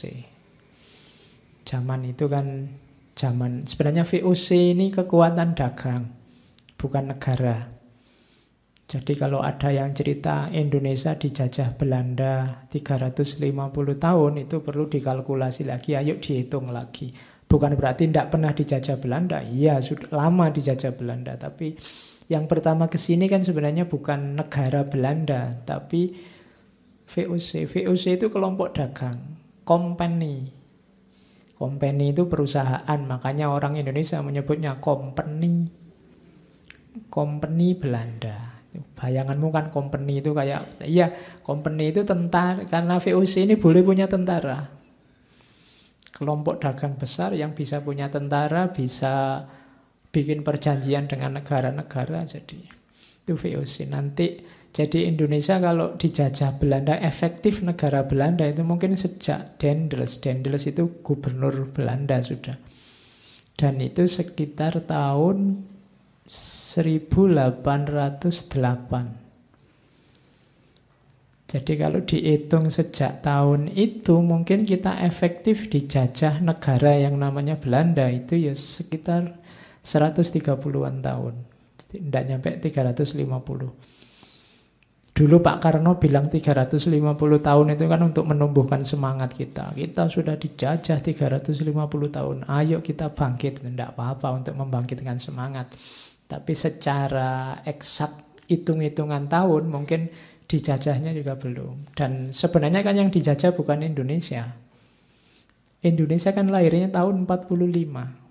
Speaker 1: Zaman itu kan sebenarnya VOC ini kekuatan dagang, bukan negara. Jadi kalau ada yang cerita Indonesia dijajah Belanda 350 tahun, itu perlu dikalkulasi lagi, ayo dihitung lagi. Bukan berarti tidak pernah dijajah Belanda. Iya, sudah lama dijajah Belanda. Tapi yang pertama ke sini kan sebenarnya bukan negara Belanda, tapi VOC. VOC itu kelompok dagang, company. Company itu perusahaan, makanya orang Indonesia menyebutnya company. Company Belanda. Bayanganmu kan company itu kayak, iya, company itu tentara, karena VOC ini boleh punya tentara. Kelompok dagang besar yang bisa punya tentara, bisa bikin perjanjian dengan negara-negara, jadi itu VOC. Nanti jadi Indonesia kalau dijajah Belanda, efektif negara Belanda itu mungkin sejak Daendels. Daendels itu gubernur Belanda sudah. Dan itu sekitar tahun 1808. Jadi kalau dihitung sejak tahun itu mungkin kita efektif dijajah negara yang namanya Belanda itu ya sekitar 130-an tahun. Tidak nyampe 350. Dulu Pak Karno bilang 350 tahun itu kan untuk menumbuhkan semangat kita. Kita sudah dijajah 350 tahun. Ayo kita bangkit. Tidak apa-apa untuk membangkitkan semangat. Tapi secara eksak hitung-hitungan tahun mungkin dijajahnya juga belum. Dan sebenarnya kan yang dijajah bukan Indonesia. Indonesia kan lahirnya tahun 45.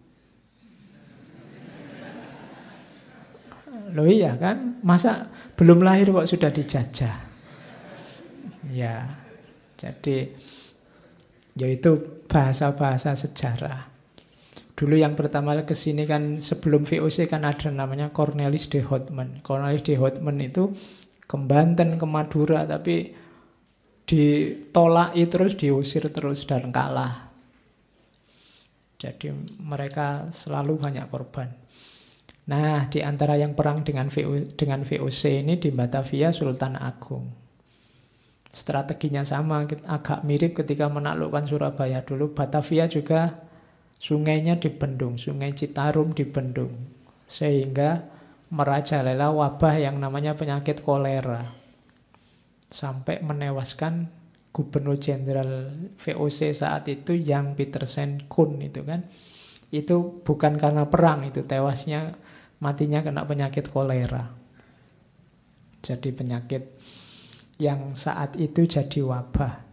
Speaker 1: Loh iya kan, masa belum lahir kok sudah dijajah? Ya, jadi yaitu bahasa-bahasa sejarah. Dulu yang pertama ke sini kan sebelum VOC kan ada namanya Cornelis de Houtman. Cornelis de Houtman itu ke Banten, ke Madura, tapi ditolak terus, diusir terus dan kalah. Jadi mereka selalu banyak korban. Nah, di antara yang perang dengan VOC ini di Batavia Sultan Agung. Strateginya sama, agak mirip ketika menaklukkan Surabaya dulu. Batavia juga sungainya dibendung, Sungai Citarum dibendung. Sehingga merajalela wabah yang namanya penyakit kolera. Sampai menewaskan Gubernur Jenderal VOC saat itu Jan Pietersen Koen itu kan. Itu bukan karena perang, itu tewasnya, matinya kena penyakit kolera. Jadi penyakit yang saat itu jadi wabah.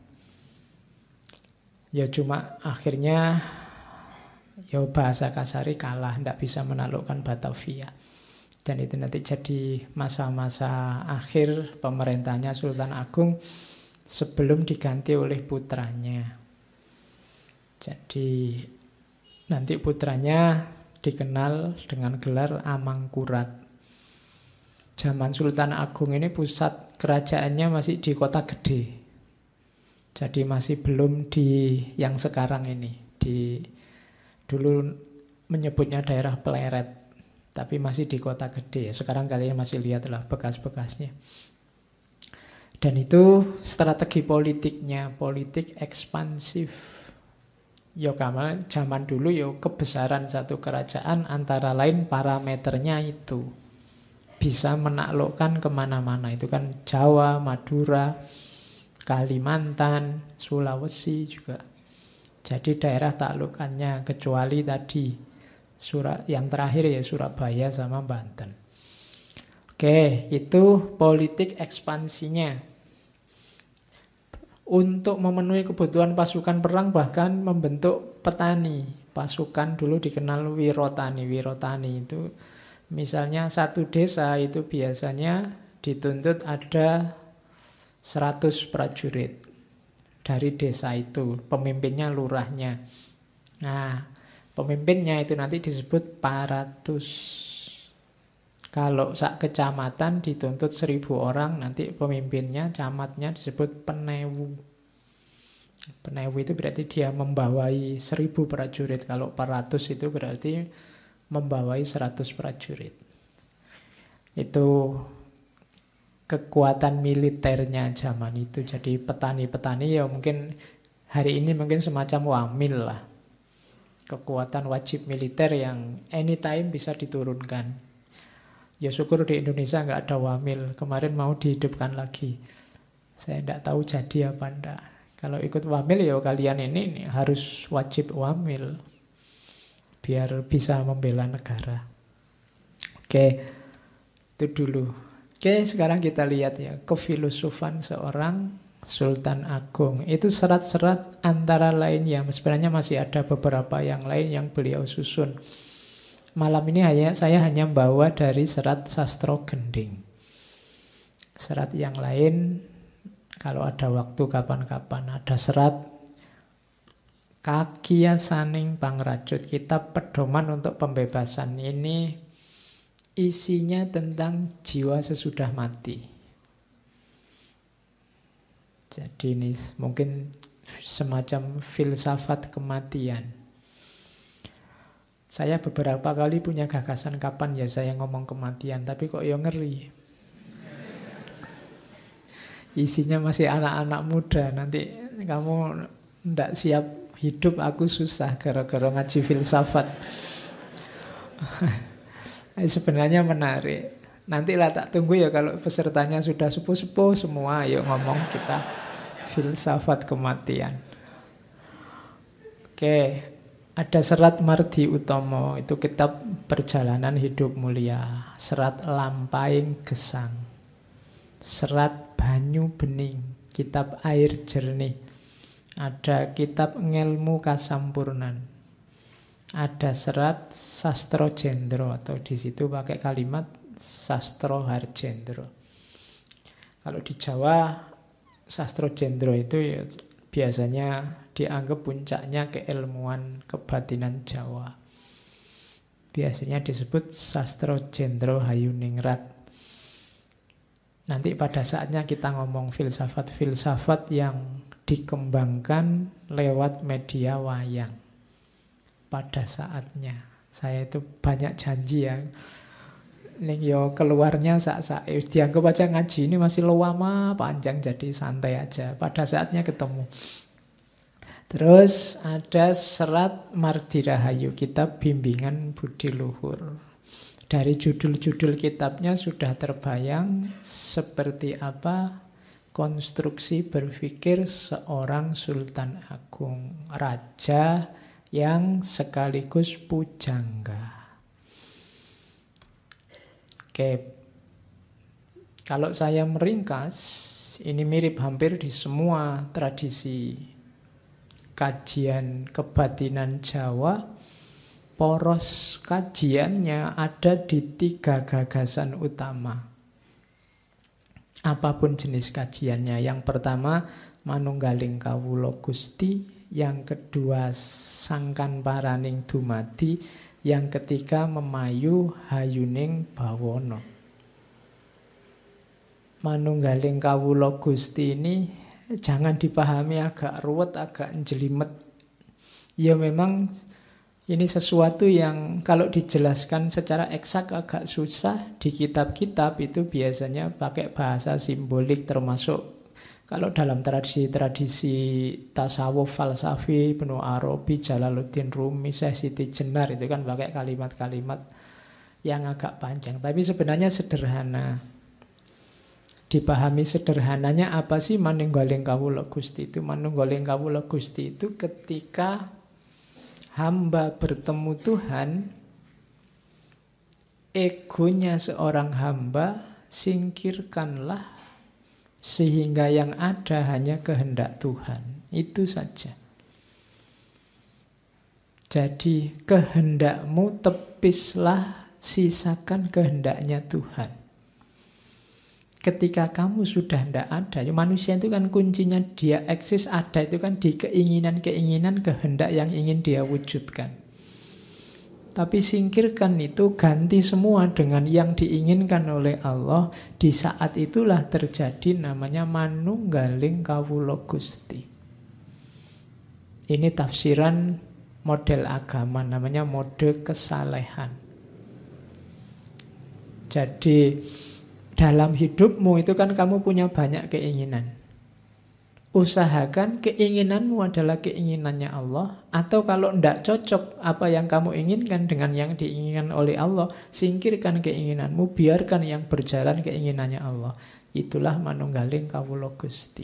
Speaker 1: Ya cuma akhirnya ya bahasa kasari kalah, tidak bisa menaklukkan Batavia. Dan itu nanti jadi masa-masa akhir pemerintahnya Sultan Agung sebelum diganti oleh putranya. Jadi nanti putranya dikenal dengan gelar Amangkurat. Zaman Sultan Agung ini pusat kerajaannya masih di Kota Gede. Jadi masih belum di yang sekarang ini. Dulu menyebutnya daerah Pleret, tapi masih di Kota Gede. Sekarang kalian masih lihatlah bekas-bekasnya. Dan itu strategi politiknya, politik ekspansif. Ya kamal zaman dulu ya kebesaran satu kerajaan antara lain parameternya itu bisa menaklukkan kemana-mana. Itu kan Jawa, Madura, Kalimantan, Sulawesi juga. Jadi daerah taklukannya kecuali tadi yang terakhir ya Surabaya sama Banten. Oke, itu politik ekspansinya. Untuk memenuhi kebutuhan pasukan perang bahkan membentuk petani. Pasukan dulu dikenal wirotani. Wirotani itu misalnya satu desa itu biasanya dituntut ada 100 prajurit dari desa itu. Pemimpinnya lurahnya. Nah, pemimpinnya itu nanti disebut paratus. Kalau sak kecamatan dituntut 1000 orang, nanti pemimpinnya, camatnya disebut penewu. Penewu itu berarti dia membawai 1000 prajurit. Kalau paratus itu berarti membawai 100 prajurit. Itu kekuatan militernya zaman itu. Jadi petani-petani ya mungkin hari ini mungkin semacam wamil lah. Kekuatan wajib militer yang anytime bisa diturunkan. Ya syukur di Indonesia nggak ada wamil. Kemarin mau dihidupkan lagi. Saya tidak tahu jadi apa enggak. Kalau ikut wamil ya kalian ini harus wajib wamil. Biar bisa membela negara. Oke, itu dulu. Oke, sekarang kita lihat ya kefilosofan seorang Sultan Agung. Itu serat-serat antara lain ya. Sebenarnya masih ada beberapa yang lain yang beliau susun. Malam ini saya hanya bawa dari serat Sastro Gending. Serat yang lain, kalau ada waktu kapan-kapan, ada serat Kakia Saning Pangrajut, kitab pedoman untuk pembebasan. Ini isinya tentang jiwa sesudah mati. Jadi ini mungkin semacam filsafat kematian. Saya beberapa kali punya gagasan kapan ya saya ngomong kematian, tapi kok ya ngeri. Isinya masih anak-anak muda. Nanti kamu ndak siap hidup, aku susah gara-gara ngaji filsafat. Sebenarnya menarik. Nantilah tak tunggu ya kalau pesertanya sudah sepuh-sepuh semua, yuk ngomong kita filsafat kematian. Oke, ada Serat Mardi Utomo, itu kitab Perjalanan Hidup Mulia. Serat Lampaing Gesang, Serat Banyu Bening, kitab Air Jernih. Ada kitab Ngelmu Kasampurnan. Ada serat Sastro Jendro, atau di situ pakai kalimat Sastro Harjendro. Kalau di Jawa Sastro Jendro itu ya biasanya dianggap puncaknya keilmuan kebatinan Jawa. Biasanya disebut Sastro Jendro Hayuningrat. Nanti pada saatnya kita ngomong filsafat-filsafat yang dikembangkan lewat media wayang. Pada saatnya. Saya itu banyak janji ya. Ning yo keluarnya sak-sak. Dianggap aja ngaji ini masih lama panjang, jadi santai aja. Pada saatnya ketemu. Terus ada Serat Mardi Rahayu, kitab Bimbingan Budi Luhur. Dari judul-judul kitabnya sudah terbayang seperti apa konstruksi berpikir seorang Sultan Agung, raja yang sekaligus pujangga. Oke, kalau saya meringkas, ini mirip hampir di semua tradisi kajian kebatinan Jawa. Poros kajiannya ada di 3 gagasan utama. Apapun jenis kajiannya. Yang pertama, manunggaling kawula Gusti. Yang kedua, sangkan paraning dumadi. Yang ketiga, memayu hayuning bawono. Manunggaling kawula Gusti ini jangan dipahami agak ruwet, agak jelimet. Ya memang ini sesuatu yang kalau dijelaskan secara eksak agak susah. Di kitab-kitab itu biasanya pakai bahasa simbolik, termasuk kalau dalam tradisi tasawuf falsafi, Ibnu Arabi, Jalaluddin Rumi, Syekh Siti Jenar, itu kan pakai kalimat-kalimat yang agak panjang. Tapi sebenarnya sederhana. Dipahami sederhananya apa sih manunggaling kawula Gusti itu? Manunggaling kawula Gusti itu ketika hamba bertemu Tuhan, egonya seorang hamba singkirkanlah, sehingga yang ada hanya kehendak Tuhan. Itu saja. Jadi kehendakmu tepislah, sisakan kehendaknya Tuhan. Ketika kamu sudah tidak ada, manusia itu kan kuncinya dia eksis ada itu kan di keinginan-keinginan kehendak yang ingin dia wujudkan. Tapi singkirkan itu, ganti semua dengan yang diinginkan oleh Allah. Di saat itulah terjadi namanya manunggaling kawula Gusti. Ini tafsiran model agama, namanya mode kesalehan. Jadi dalam hidupmu itu kan kamu punya banyak keinginan. Usahakan keinginanmu adalah keinginannya Allah. Atau kalau tidak cocok apa yang kamu inginkan dengan yang diinginkan oleh Allah, singkirkan keinginanmu, biarkan yang berjalan keinginannya Allah. Itulah manunggaling kawula Gusti.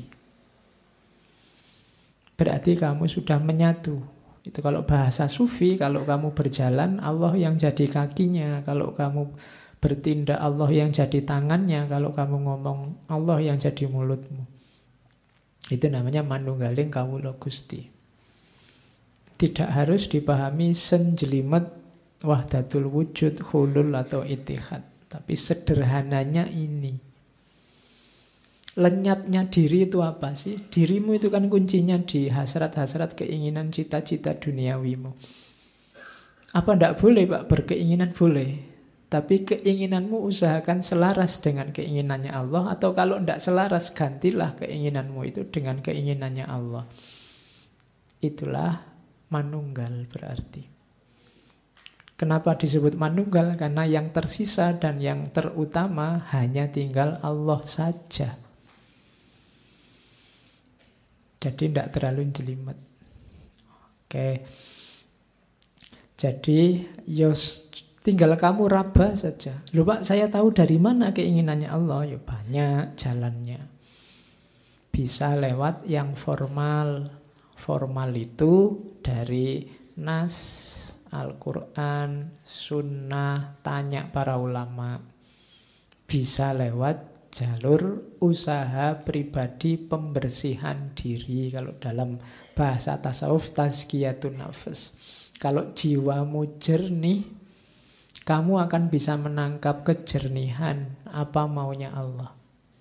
Speaker 1: Berarti kamu sudah menyatu. Itu kalau bahasa sufi, kalau kamu berjalan, Allah yang jadi kakinya. Kalau kamu bertindak, Allah yang jadi tangannya. Kalau kamu ngomong, Allah yang jadi mulutmu. Itu namanya manunggaling kawula Gusti. Tidak harus dipahami senjelimet wahdatul wujud, hulul atau itihad. Tapi sederhananya ini. Lenyapnya diri itu apa sih? Dirimu itu kan kuncinya di hasrat-hasrat keinginan cita-cita duniawimu. Apa tidak boleh Pak berkeinginan? Boleh. Tapi keinginanmu usahakan selaras dengan keinginannya Allah. Atau kalau tidak selaras, gantilah keinginanmu itu dengan keinginannya Allah. Itulah manunggal berarti. Kenapa disebut manunggal? Karena yang tersisa dan yang terutama hanya tinggal Allah saja. Jadi tidak terlalu jelimet. Oke. Jadi tinggal kamu raba saja. Loh Pak, saya tahu dari mana keinginannya Allah. Ya banyak jalannya. Bisa lewat yang formal. Formal itu dari nas, Al-Quran, Sunnah, tanya para ulama. Bisa lewat jalur usaha pribadi pembersihan diri. Kalau dalam bahasa tasawuf, tazkiyatun nafas. Kalau jiwamu jernih, kamu akan bisa menangkap kejernihan apa maunya Allah.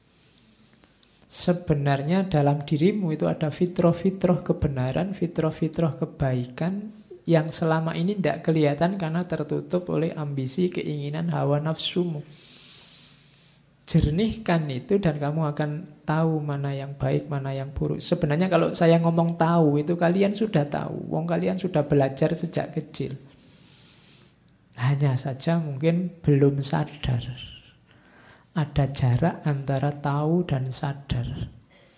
Speaker 1: Sebenarnya dalam dirimu itu ada fitrah-fitrah kebenaran, fitrah-fitrah kebaikan yang selama ini tidak kelihatan karena tertutup oleh ambisi, keinginan, hawa nafsumu. Jernihkan itu dan kamu akan tahu mana yang baik, mana yang buruk. Sebenarnya kalau saya ngomong tahu itu kalian sudah tahu. Wong kalian sudah belajar sejak kecil. Hanya saja mungkin belum sadar. Ada jarak antara tahu dan sadar.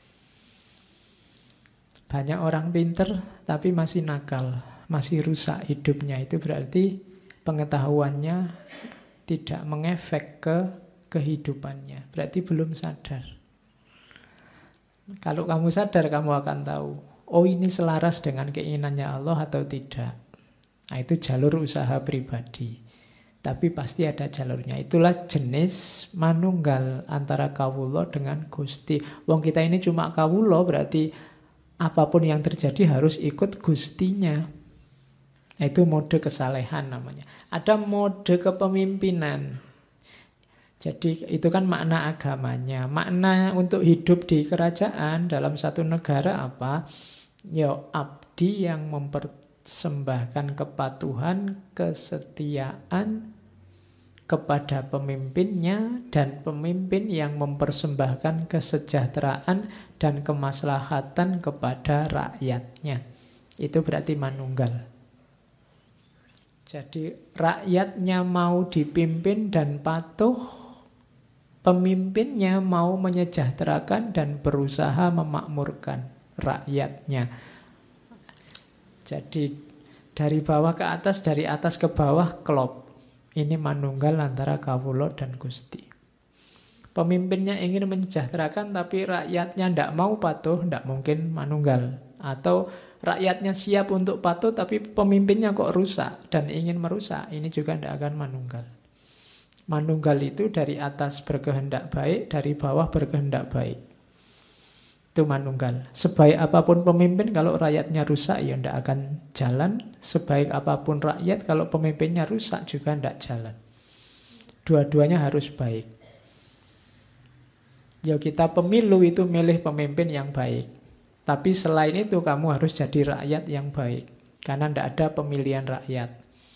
Speaker 1: Banyak orang pinter tapi masih nakal, masih rusak hidupnya. Itu berarti pengetahuannya tidak mengefek ke kehidupannya. Berarti belum sadar. Kalau kamu sadar, kamu akan tahu, oh ini selaras dengan keinginannya Allah atau tidak. Nah, itu jalur usaha pribadi. Tapi pasti ada jalurnya. Itulah jenis manunggal antara kawula dengan Gusti. Wong kita ini cuma kawula, berarti apapun yang terjadi harus ikut Gustinya. Itu mode kesalehan namanya. Ada mode kepemimpinan. Jadi itu kan makna agamanya. Makna untuk hidup di kerajaan dalam satu negara apa? Ya abdi yang mempersembahkan kepatuhan, kesetiaan kepada pemimpinnya, dan pemimpin yang mempersembahkan kesejahteraan dan kemaslahatan kepada rakyatnya. Itu berarti manunggal. Jadi rakyatnya mau dipimpin dan patuh, pemimpinnya mau menyejahterakan dan berusaha memakmurkan rakyatnya. Jadi dari bawah ke atas, dari atas ke bawah klop. Ini manunggal antara kawula dan Gusti. Pemimpinnya ingin menyejahterakan tapi rakyatnya tidak mau patuh, tidak mungkin manunggal. Atau rakyatnya siap untuk patuh tapi pemimpinnya kok rusak dan ingin merusak, ini juga tidak akan manunggal. Manunggal itu dari atas berkehendak baik, dari bawah berkehendak baik. Itu manunggal. Sebaik apapun pemimpin, kalau rakyatnya rusak ya tidak akan jalan. Sebaik apapun rakyat, kalau pemimpinnya rusak juga tidak jalan. Dua-duanya harus baik. Ya kita pemilu itu milih pemimpin yang baik. Tapi selain itu kamu harus jadi rakyat yang baik. Karena tidak ada pemilihan rakyat.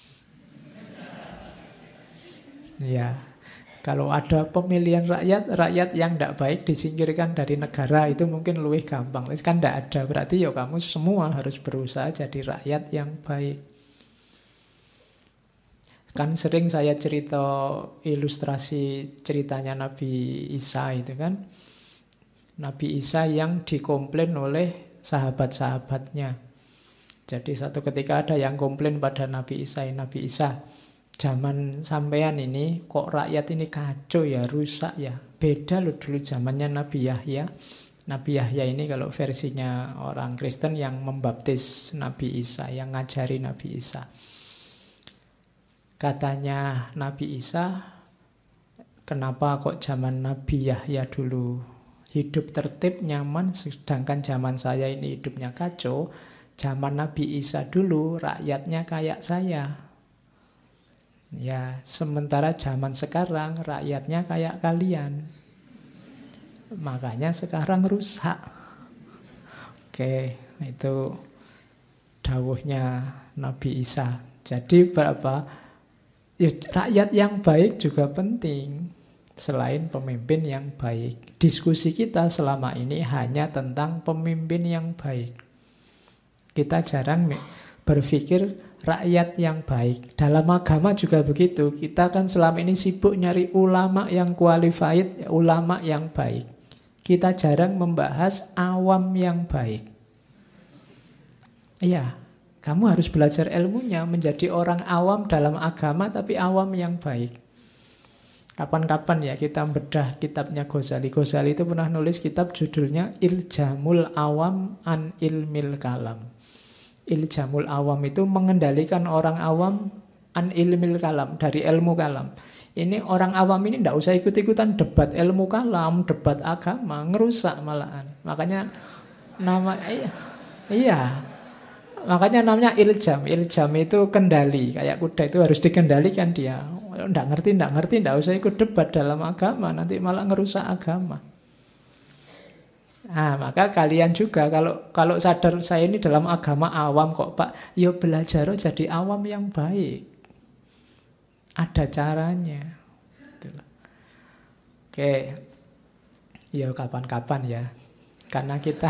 Speaker 1: Ya, kalau ada pemilihan rakyat, rakyat yang tidak baik disingkirkan dari negara, itu mungkin lebih gampang. Kan tidak ada, berarti ya kamu semua harus berusaha jadi rakyat yang baik. Kan sering saya cerita ilustrasi ceritanya Nabi Isa itu kan. Nabi Isa yang dikomplain oleh sahabat-sahabatnya. Jadi satu ketika ada yang komplain pada Nabi Isa, zaman sampean ini kok rakyat ini kacau ya, rusak ya. Beda loh dulu zamannya Nabi Yahya. Nabi Yahya ini kalau versinya orang Kristen yang membaptis Nabi Isa, yang ngajari Nabi Isa. Katanya Nabi Isa, kenapa kok zaman Nabi Yahya dulu hidup tertib, nyaman, sedangkan zaman saya ini hidupnya kacau. Zaman Nabi Isa dulu rakyatnya kayak saya. Ya, sementara zaman sekarang rakyatnya kayak kalian. Makanya sekarang rusak. Oke, itu dawuhnya Nabi Isa. Jadi berapa? Ya, rakyat yang baik juga penting. Selain pemimpin yang baik. Diskusi kita selama ini hanya tentang pemimpin yang baik. Kita jarang berpikir rakyat yang baik. Dalam agama juga begitu. Kita kan selama ini sibuk nyari ulama yang qualified, ulama yang baik. Kita jarang membahas awam yang baik. Iya, kamu harus belajar ilmunya, menjadi orang awam dalam agama, tapi awam yang baik. Kapan-kapan ya kita bedah kitabnya Ghazali. Ghazali itu pernah nulis kitab judulnya Iljamul Awam an Ilmil Kalam. Iljamul Awam itu mengendalikan orang awam an ilmil kalam, dari ilmu kalam. Ini orang awam ini tidak usah ikut-ikutan debat ilmu kalam, debat agama, ngerusak malahan. Makanya nama iya. Makanya namanya iljam. Iljam itu kendali. Kayak kuda itu harus dikendalikan dia. Nggak ngerti, nggak usah ikut debat dalam agama. Nanti malah ngerusak agama. Nah, maka kalian juga kalau sadar saya ini dalam agama awam kok Pak, ya belajar jadi awam yang baik. Ada caranya. Oke. Ya kapan-kapan ya. Karena kita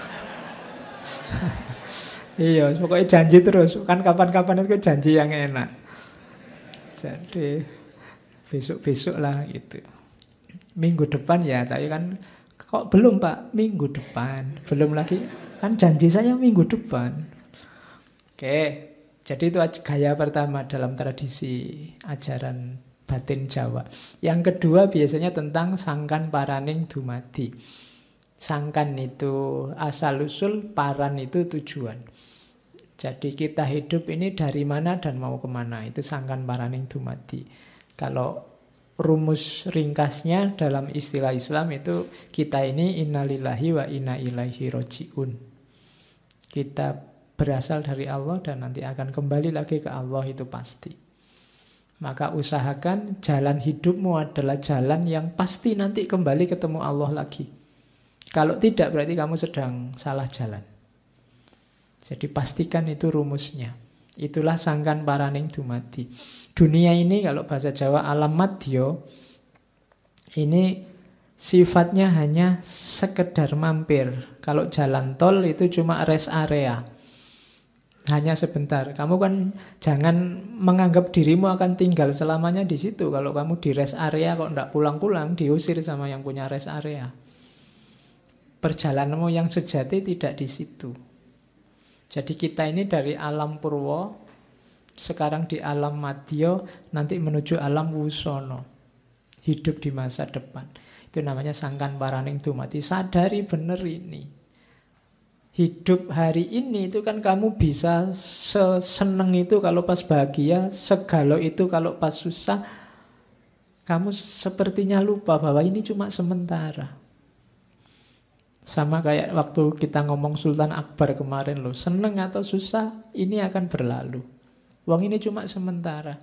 Speaker 1: iya, pokoknya janji terus. Kan kapan-kapan itu janji yang enak. Jadi besok-besok lah gitu. Minggu depan ya, tapi kan kok belum Pak? Minggu depan. Belum lagi. Kan janji saya minggu depan. Oke, jadi itu gaya pertama dalam tradisi ajaran batin Jawa. Yang kedua biasanya tentang sangkan paraning dumadi. Sangkan itu asal-usul, paran itu tujuan. Jadi kita hidup ini dari mana dan mau kemana. Itu sangkan paraning dumadi. Kalau rumus ringkasnya dalam istilah Islam itu kita ini innalillahi wa inna ilaihi roji'un. Kita berasal dari Allah dan nanti akan kembali lagi ke Allah, itu pasti. Maka usahakan jalan hidupmu adalah jalan yang pasti nanti kembali ketemu Allah lagi. Kalau tidak berarti kamu sedang salah jalan. Jadi pastikan itu rumusnya. Itulah sangkan paraning dumadi. Dunia ini kalau bahasa Jawa alam madya, ini sifatnya hanya sekedar mampir. Kalau jalan tol itu cuma rest area. Hanya sebentar. Kamu kan jangan menganggap dirimu akan tinggal selamanya di situ. Kalau kamu di rest area kok tidak pulang-pulang, diusir sama yang punya rest area. Perjalananmu yang sejati tidak di situ. Jadi kita ini dari alam purwa, sekarang di alam madya, nanti menuju alam wusono. Hidup di masa depan. Itu namanya sangkan paraning dumadi. Sadari benar ini. Hidup hari ini itu kan kamu bisa seseneng itu kalau pas bahagia, segalo itu kalau pas susah. Kamu sepertinya lupa bahwa ini cuma sementara. Sama kayak waktu kita ngomong Sultan Akbar kemarin loh. Seneng atau susah, ini akan berlalu. Wong ini cuma sementara.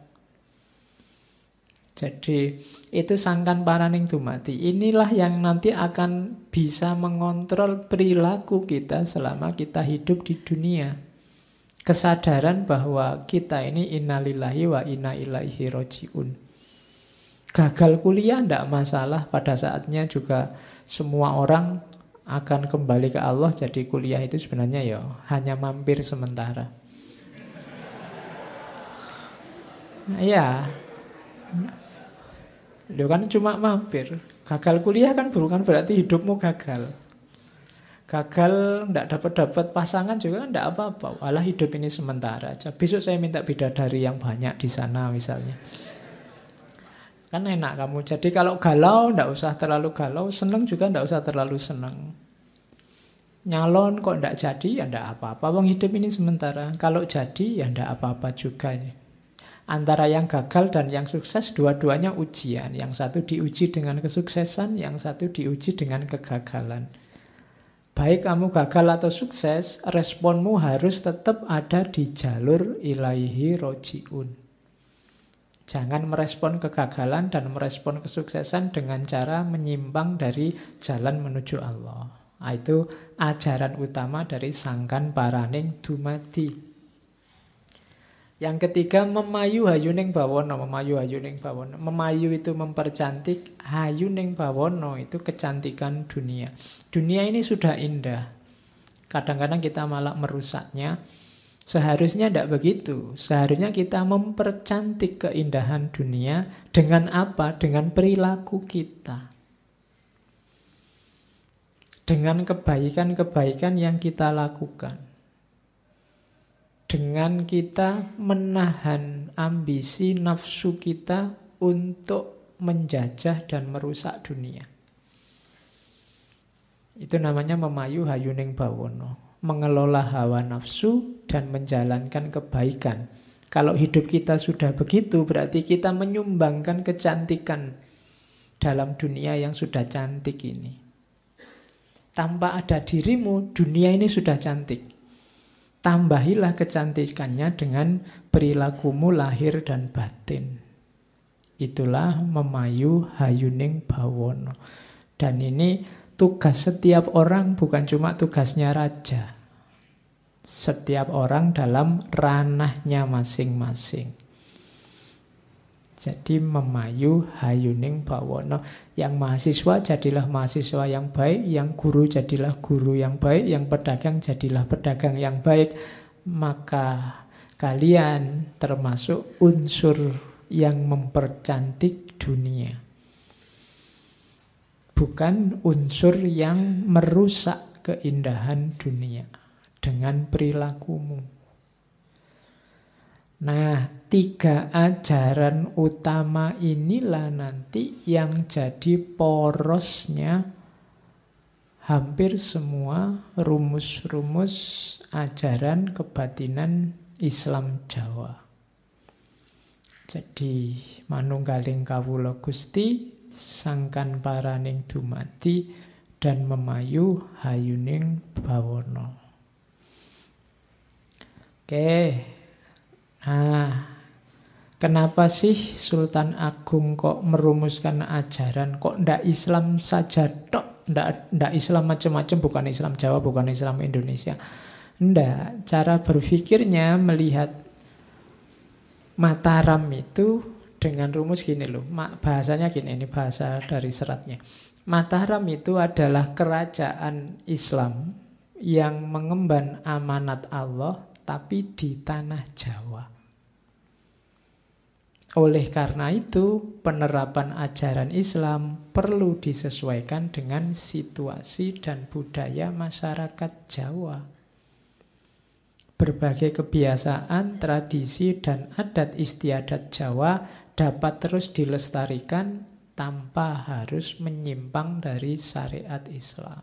Speaker 1: Jadi itu sangkan paraning dumadi. Inilah yang nanti akan bisa mengontrol perilaku kita selama kita hidup di dunia. Kesadaran bahwa kita ini innalillahi wa inna ilaihi roji'un. Gagal kuliah tidak masalah. Pada saatnya juga semua orang akan kembali ke Allah. Jadi kuliah itu sebenarnya ya hanya mampir sementara. Iya. Itu kan cuma mampir. Gagal kuliah kan bukan berarti hidupmu gagal. Gagal tidak dapat pasangan juga kan tidak apa-apa. Walah hidup ini sementara aja. Besok saya minta bidadari yang banyak di sana misalnya. Kan enak kamu. Jadi kalau galau, tidak usah terlalu galau. Senang juga tidak usah terlalu senang. Nyalon kok tidak jadi, ya tidak apa-apa. Wong hidup ini sementara. Kalau jadi, ya tidak apa-apa juga. Antara yang gagal dan yang sukses, dua-duanya ujian. Yang satu diuji dengan kesuksesan, yang satu diuji dengan kegagalan. Baik kamu gagal atau sukses, responmu harus tetap ada di jalur ilaihi roji'un. Jangan merespon kegagalan dan merespon kesuksesan dengan cara menyimpang dari jalan menuju Allah. Nah, itu ajaran utama dari sangkan paraning dumadi. Yang ketiga, memayu hayuning bawono. Memayu hayuning bawono. Memayu itu mempercantik, hayuning bawono itu kecantikan dunia. Dunia ini sudah indah. Kadang-kadang kita malah merusaknya. Seharusnya tidak begitu. Seharusnya kita mempercantik keindahan dunia dengan apa? Dengan perilaku kita. Dengan kebaikan-kebaikan yang kita lakukan. dengan kita menahan ambisi nafsu kita untuk menjajah dan merusak dunia. Itu namanya memayu hayuning bawono, mengelola hawa nafsu dan menjalankan kebaikan. Kalau hidup kita sudah begitu, berarti kita menyumbangkan kecantikan dalam dunia yang sudah cantik ini. Tanpa ada dirimu, dunia ini sudah cantik. Tambahilah kecantikannya dengan perilakumu lahir dan batin. Itulah memayu hayuning bawono. Dan ini tugas setiap orang, bukan cuma tugasnya raja. Setiap orang dalam ranahnya masing-masing. Jadi memayu hayuning bawono. Yang mahasiswa jadilah mahasiswa yang baik, yang guru jadilah guru yang baik, yang pedagang jadilah pedagang yang baik. Maka kalian termasuk unsur yang mempercantik dunia. Bukan unsur yang merusak keindahan dunia dengan perilakumu. Nah, 3 ajaran utama inilah nanti yang jadi porosnya hampir semua rumus-rumus ajaran kebatinan Islam Jawa. Jadi, manunggaling kawula Gusti, sangkan paraning dumadi, dan memayu hayuning bawono. Oke. Nah, kenapa sih Sultan Agung kok merumuskan ajaran? Kok ndak Islam saja tok? Ndak Islam macam-macam, bukan Islam Jawa, bukan Islam Indonesia. Ndak, cara berpikirnya melihat Mataram itu dengan rumus gini loh. Bahasanya gini, ini bahasa dari seratnya. Mataram itu adalah kerajaan Islam yang mengemban amanat Allah tapi di tanah Jawa. Oleh karena itu, penerapan ajaran Islam perlu disesuaikan dengan situasi dan budaya masyarakat Jawa. Berbagai kebiasaan, tradisi, dan adat istiadat Jawa dapat terus dilestarikan tanpa harus menyimpang dari syariat Islam.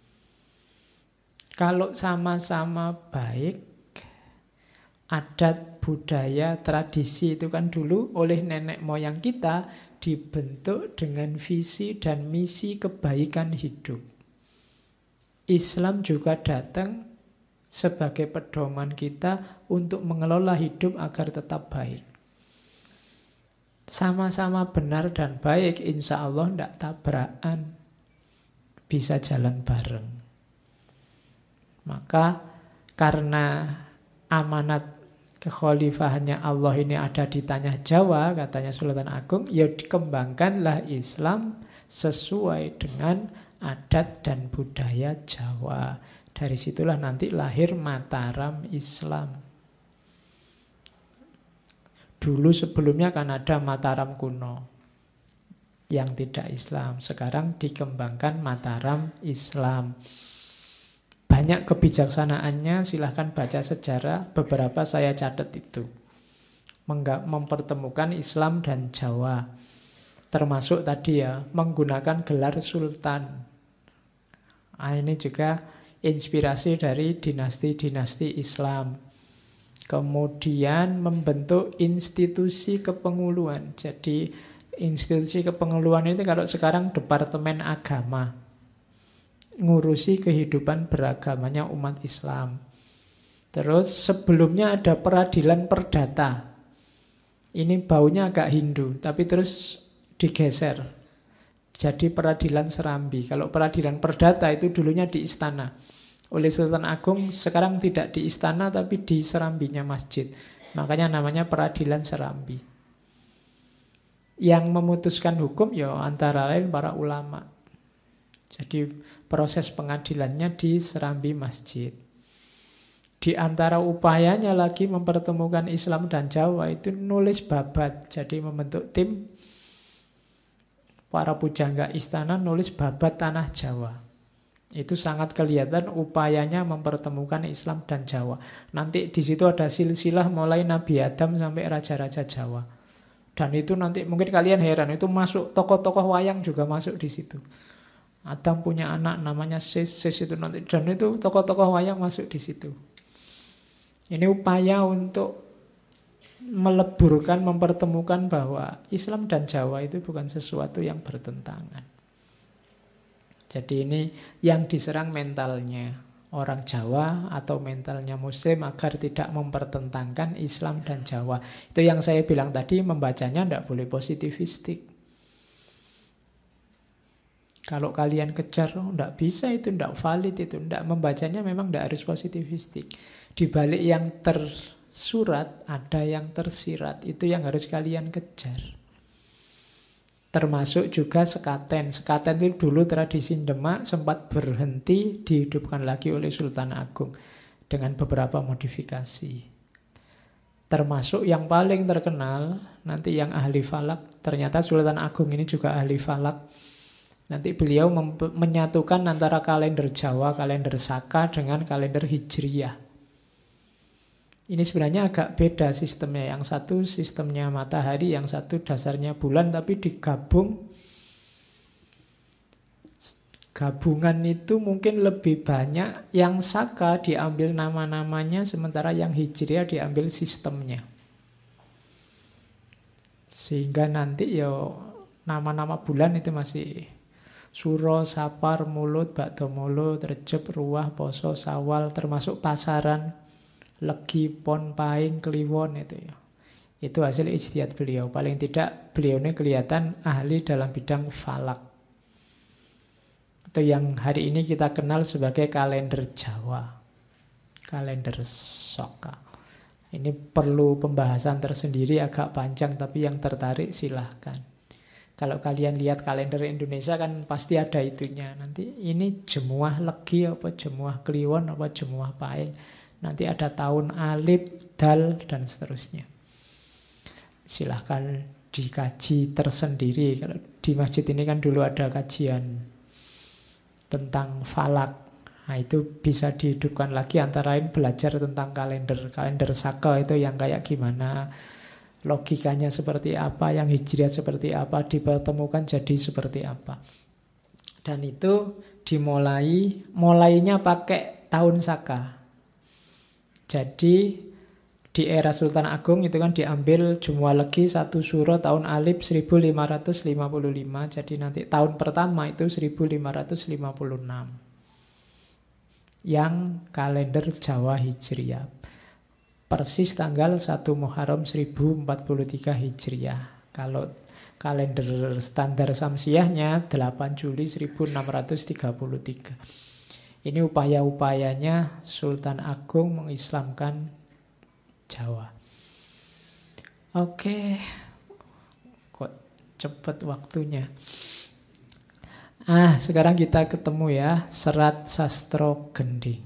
Speaker 1: Kalau sama-sama baik, adat, budaya, tradisi itu kan dulu oleh nenek moyang kita dibentuk dengan visi dan misi kebaikan hidup. Islam juga datang sebagai pedoman kita untuk mengelola hidup agar tetap baik. Sama-sama benar dan baik, insya Allah tidak tabrakan, bisa jalan bareng. Maka karena amanat kekhalifahannya Allah ini ada di tanah Jawa, katanya Sultan Agung, ya dikembangkanlah Islam sesuai dengan adat dan budaya Jawa. Dari situlah nanti lahir Mataram Islam. Dulu sebelumnya kan ada Mataram kuno yang tidak Islam. Sekarang dikembangkan Mataram Islam. Banyak kebijaksanaannya, silahkan baca sejarah. Beberapa saya catat itu. Mempertemukan Islam dan Jawa. Termasuk tadi ya, menggunakan gelar Sultan. Nah, ini juga inspirasi dari dinasti-dinasti Islam. Kemudian membentuk institusi kepenguluan. Jadi institusi kepenguluan itu kalau sekarang Departemen Agama, ngurusi kehidupan beragamanya umat Islam. Terus sebelumnya ada peradilan perdata. Ini baunya agak Hindu, tapi terus digeser. Jadi peradilan Serambi. Kalau peradilan perdata itu dulunya di istana. Oleh Sultan Agung, sekarang tidak di istana tapi di Serambinya masjid. Makanya namanya peradilan Serambi. Yang memutuskan hukum ya antara lain para ulama. Jadi proses pengadilannya di Serambi masjid. Di antara upayanya lagi mempertemukan Islam dan Jawa itu nulis babat. Jadi membentuk tim para pujangga istana nulis babat tanah Jawa. Itu sangat kelihatan upayanya mempertemukan Islam dan Jawa. Nanti di situ ada silsilah mulai Nabi Adam sampai raja-raja Jawa. Dan itu nanti mungkin kalian heran, itu masuk tokoh-tokoh wayang juga masuk di situ. Adam punya anak namanya Sis, Sis itu nanti, dan itu tokoh-tokoh wayang masuk di situ. Ini upaya untuk meleburkan, mempertemukan bahwa Islam dan Jawa itu bukan sesuatu yang bertentangan. Jadi ini yang diserang mentalnya orang Jawa atau mentalnya Muslim agar tidak mempertentangkan Islam dan Jawa. Itu yang saya bilang tadi, membacanya tidak boleh positivistik. Kalau kalian kejar, tidak bisa itu, tidak valid itu. Tidak, membacanya memang tidak harus positivistik. Di balik yang tersurat, ada yang tersirat. Itu yang harus kalian kejar. Termasuk juga sekaten. Sekaten itu dulu tradisi Demak, sempat berhenti, dihidupkan lagi oleh Sultan Agung dengan beberapa modifikasi. Termasuk yang paling terkenal, nanti yang ahli falak, ternyata Sultan Agung ini juga ahli falak. Nanti beliau menyatukan antara kalender Jawa, kalender Saka dengan kalender Hijriyah. Ini sebenarnya agak beda sistemnya. Yang satu sistemnya matahari, yang satu dasarnya bulan, tapi digabung. Gabungan itu mungkin lebih banyak. Yang Saka diambil nama-namanya, sementara yang Hijriyah diambil sistemnya. Sehingga nanti ya nama-nama bulan itu masih Suro, Sapar, Mulut, Bakdo Mulut, Rejeb, Ruah, Poso, Sawal, termasuk pasaran, Legi, Pon, Paing, Kliwon itu ya. Itu hasil ijtihad beliau. Paling tidak beliau ini kelihatan ahli dalam bidang falak. Itu yang hari ini kita kenal sebagai kalender Jawa. Kalender Saka. Ini perlu pembahasan tersendiri, agak panjang, tapi yang tertarik silahkan. Kalau kalian lihat kalender Indonesia kan pasti ada itunya. Nanti ini Jemuah Legi, apa Jemuah Kliwon, apa Jemuah Paing. Nanti ada tahun Alif, Dal, dan seterusnya. Silahkan dikaji tersendiri. Kalau di masjid ini kan dulu ada kajian tentang falak. Nah itu bisa dihidupkan lagi, antara lain belajar tentang kalender. Kalender Saka itu yang kayak gimana, logikanya seperti apa, yang Hijriah seperti apa, dipertemukan jadi seperti apa. Dan itu mulainya pakai tahun Saka. Jadi di era Sultan Agung itu kan diambil Jumuah Legi 1 Suro tahun Alif 1555. Jadi nanti tahun pertama itu 1556. Yang kalender Jawa Hijriah. Persis tanggal 1 Muharram 1043 Hijriah. Kalau kalender standar Samsiahnya 8 Juli 1633. Ini upaya-upayanya Sultan Agung mengislamkan Jawa. Oke. Kok cepat waktunya. Sekarang kita ketemu ya Serat Sastro Gending.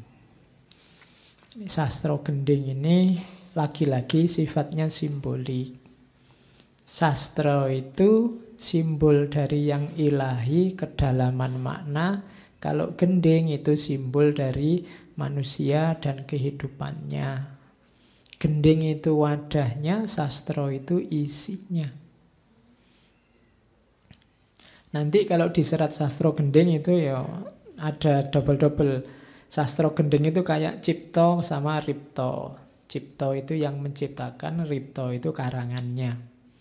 Speaker 1: Sastro Gending ini lagi-lagi sifatnya simbolik. Sastra itu simbol dari yang ilahi, kedalaman makna. Kalau gending itu simbol dari manusia dan kehidupannya. Gending itu wadahnya, sastra itu isinya. Nanti kalau di Serat Sastro Gending itu ya ada double-double. Sastro Gending itu kayak Cipto sama Ripto. Cipto itu yang menciptakan, Ripto itu karangannya.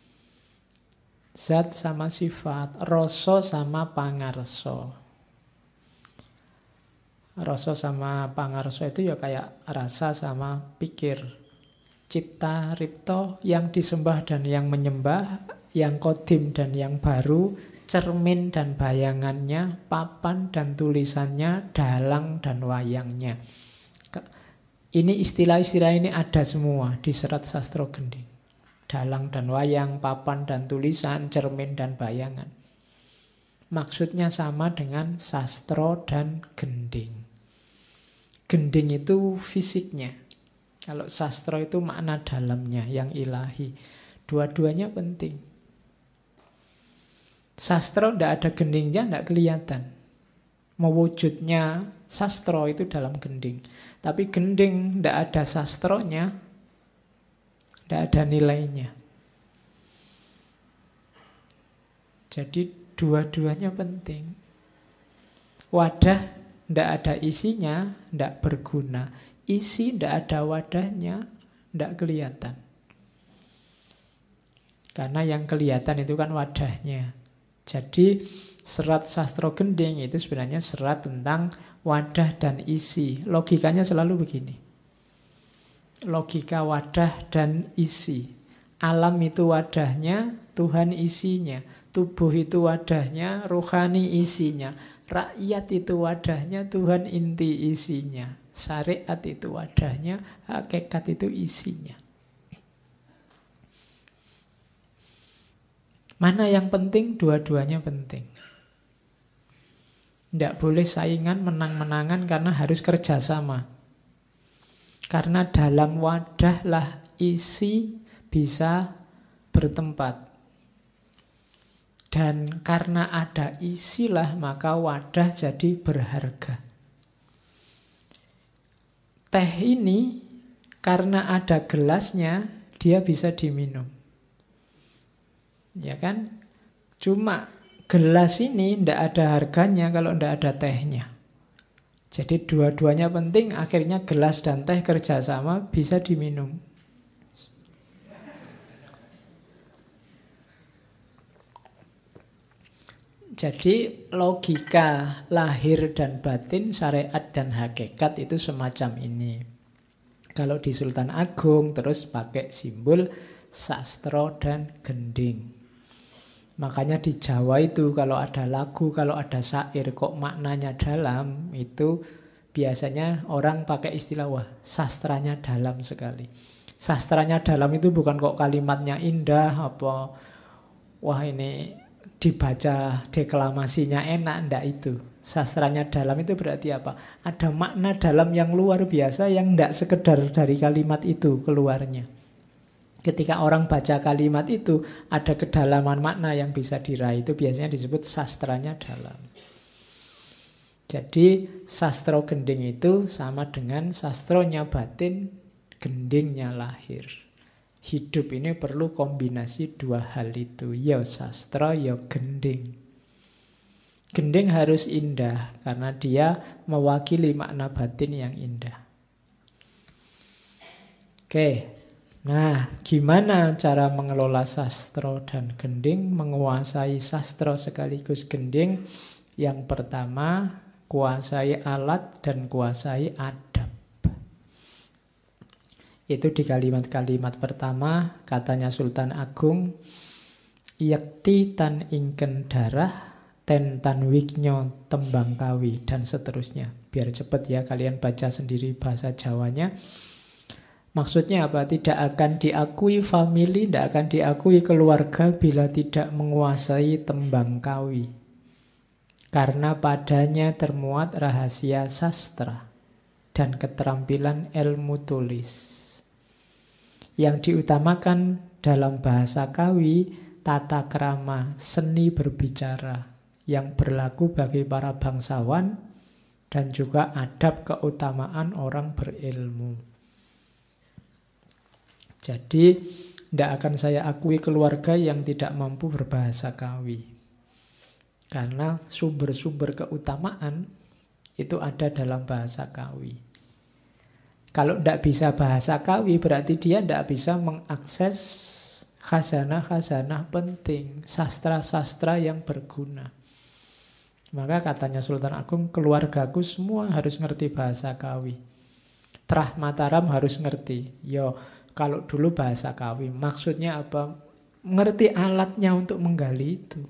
Speaker 1: Zat sama sifat, rasa sama pangarso. Rasa sama pangarso itu ya kayak rasa sama pikir. Cipta, Ripto, yang disembah dan yang menyembah, yang kodim dan yang baru, cermin dan bayangannya, papan dan tulisannya, dalang dan wayangnya. Ini istilah-istilah ini ada semua di Serat Sastro Gending. Dalang dan wayang, papan dan tulisan, cermin dan bayangan. Maksudnya sama dengan sastro dan gending. Gending itu fisiknya. Kalau sastro itu makna dalamnya, yang ilahi. Dua-duanya penting. Sastro tidak ada gendingnya, tidak kelihatan. mewujudnya sastra itu dalam gending. Tapi gending tidak ada sastronya, tidak ada nilainya. Jadi dua-duanya penting. Wadah tidak ada isinya, tidak berguna. Isi tidak ada wadahnya, tidak kelihatan. Karena yang kelihatan itu kan wadahnya. Jadi serat sastra gending itu sebenarnya serat tentang wadah dan isi. Logikanya selalu begini. Logika wadah dan isi. Alam itu wadahnya, Tuhan isinya. Tubuh itu wadahnya, rohani isinya. Rakyat itu wadahnya, Tuhan inti isinya. Syariat itu wadahnya, hakikat itu isinya. Mana yang penting? Dua-duanya penting. Tidak boleh saingan menang-menangan karena harus kerjasama. Karena dalam wadahlah isi bisa bertempat. Dan karena ada isilah maka wadah jadi berharga. Teh ini karena ada gelasnya dia bisa diminum. Ya kan? Cuma gelas ini tidak ada harganya kalau tidak ada tehnya. Jadi dua-duanya penting, akhirnya gelas dan teh kerjasama bisa diminum. Jadi logika lahir dan batin, syariat dan hakikat itu semacam ini. Kalau di Sultan Agung terus pakai simbol sastra dan gending. Makanya di Jawa itu kalau ada lagu, kalau ada syair kok maknanya dalam, itu biasanya orang pakai istilah, wah sastranya dalam sekali. Sastranya dalam itu bukan kok kalimatnya indah, apa wah ini dibaca deklamasinya enak, ndak itu. Sastranya dalam itu berarti apa? Ada makna dalam yang luar biasa yang ndak sekedar dari kalimat itu keluarnya. Ketika orang baca kalimat itu, ada kedalaman makna yang bisa diraih. Itu biasanya disebut sastranya dalam. Jadi sastra gending itu sama dengan sastronya batin, gendingnya lahir. Hidup ini perlu kombinasi dua hal itu. Ya sastra, ya gending. Gending harus indah karena dia mewakili makna batin yang indah. Oke. Nah, gimana cara mengelola sastra dan gending, menguasai sastra sekaligus gending? Yang pertama, kuasai alat dan kuasai adab. Itu di kalimat-kalimat pertama, katanya Sultan Agung, yakti tan ingken darah, ten tan wiknyo tembang kawi, dan seterusnya. Biar cepat ya, kalian baca sendiri bahasa Jawanya. Maksudnya apa? Tidak akan diakui famili, tidak akan diakui keluarga bila tidak menguasai tembang kawi. Karena padanya termuat rahasia sastra dan keterampilan ilmu tulis. Yang diutamakan dalam bahasa kawi, tata krama, seni berbicara yang berlaku bagi para bangsawan dan juga adab keutamaan orang berilmu. Jadi, tidak akan saya akui keluarga yang tidak mampu berbahasa kawi. Karena sumber-sumber keutamaan itu ada dalam bahasa kawi. Kalau tidak bisa bahasa kawi, berarti dia tidak bisa mengakses khazanah-khazanah penting, sastra-sastra yang berguna. Maka katanya Sultan Agung, keluargaku semua harus ngerti bahasa kawi. Trah Mataram harus ngerti. Kalau dulu bahasa kawi, maksudnya apa? Ngerti alatnya untuk menggali itu.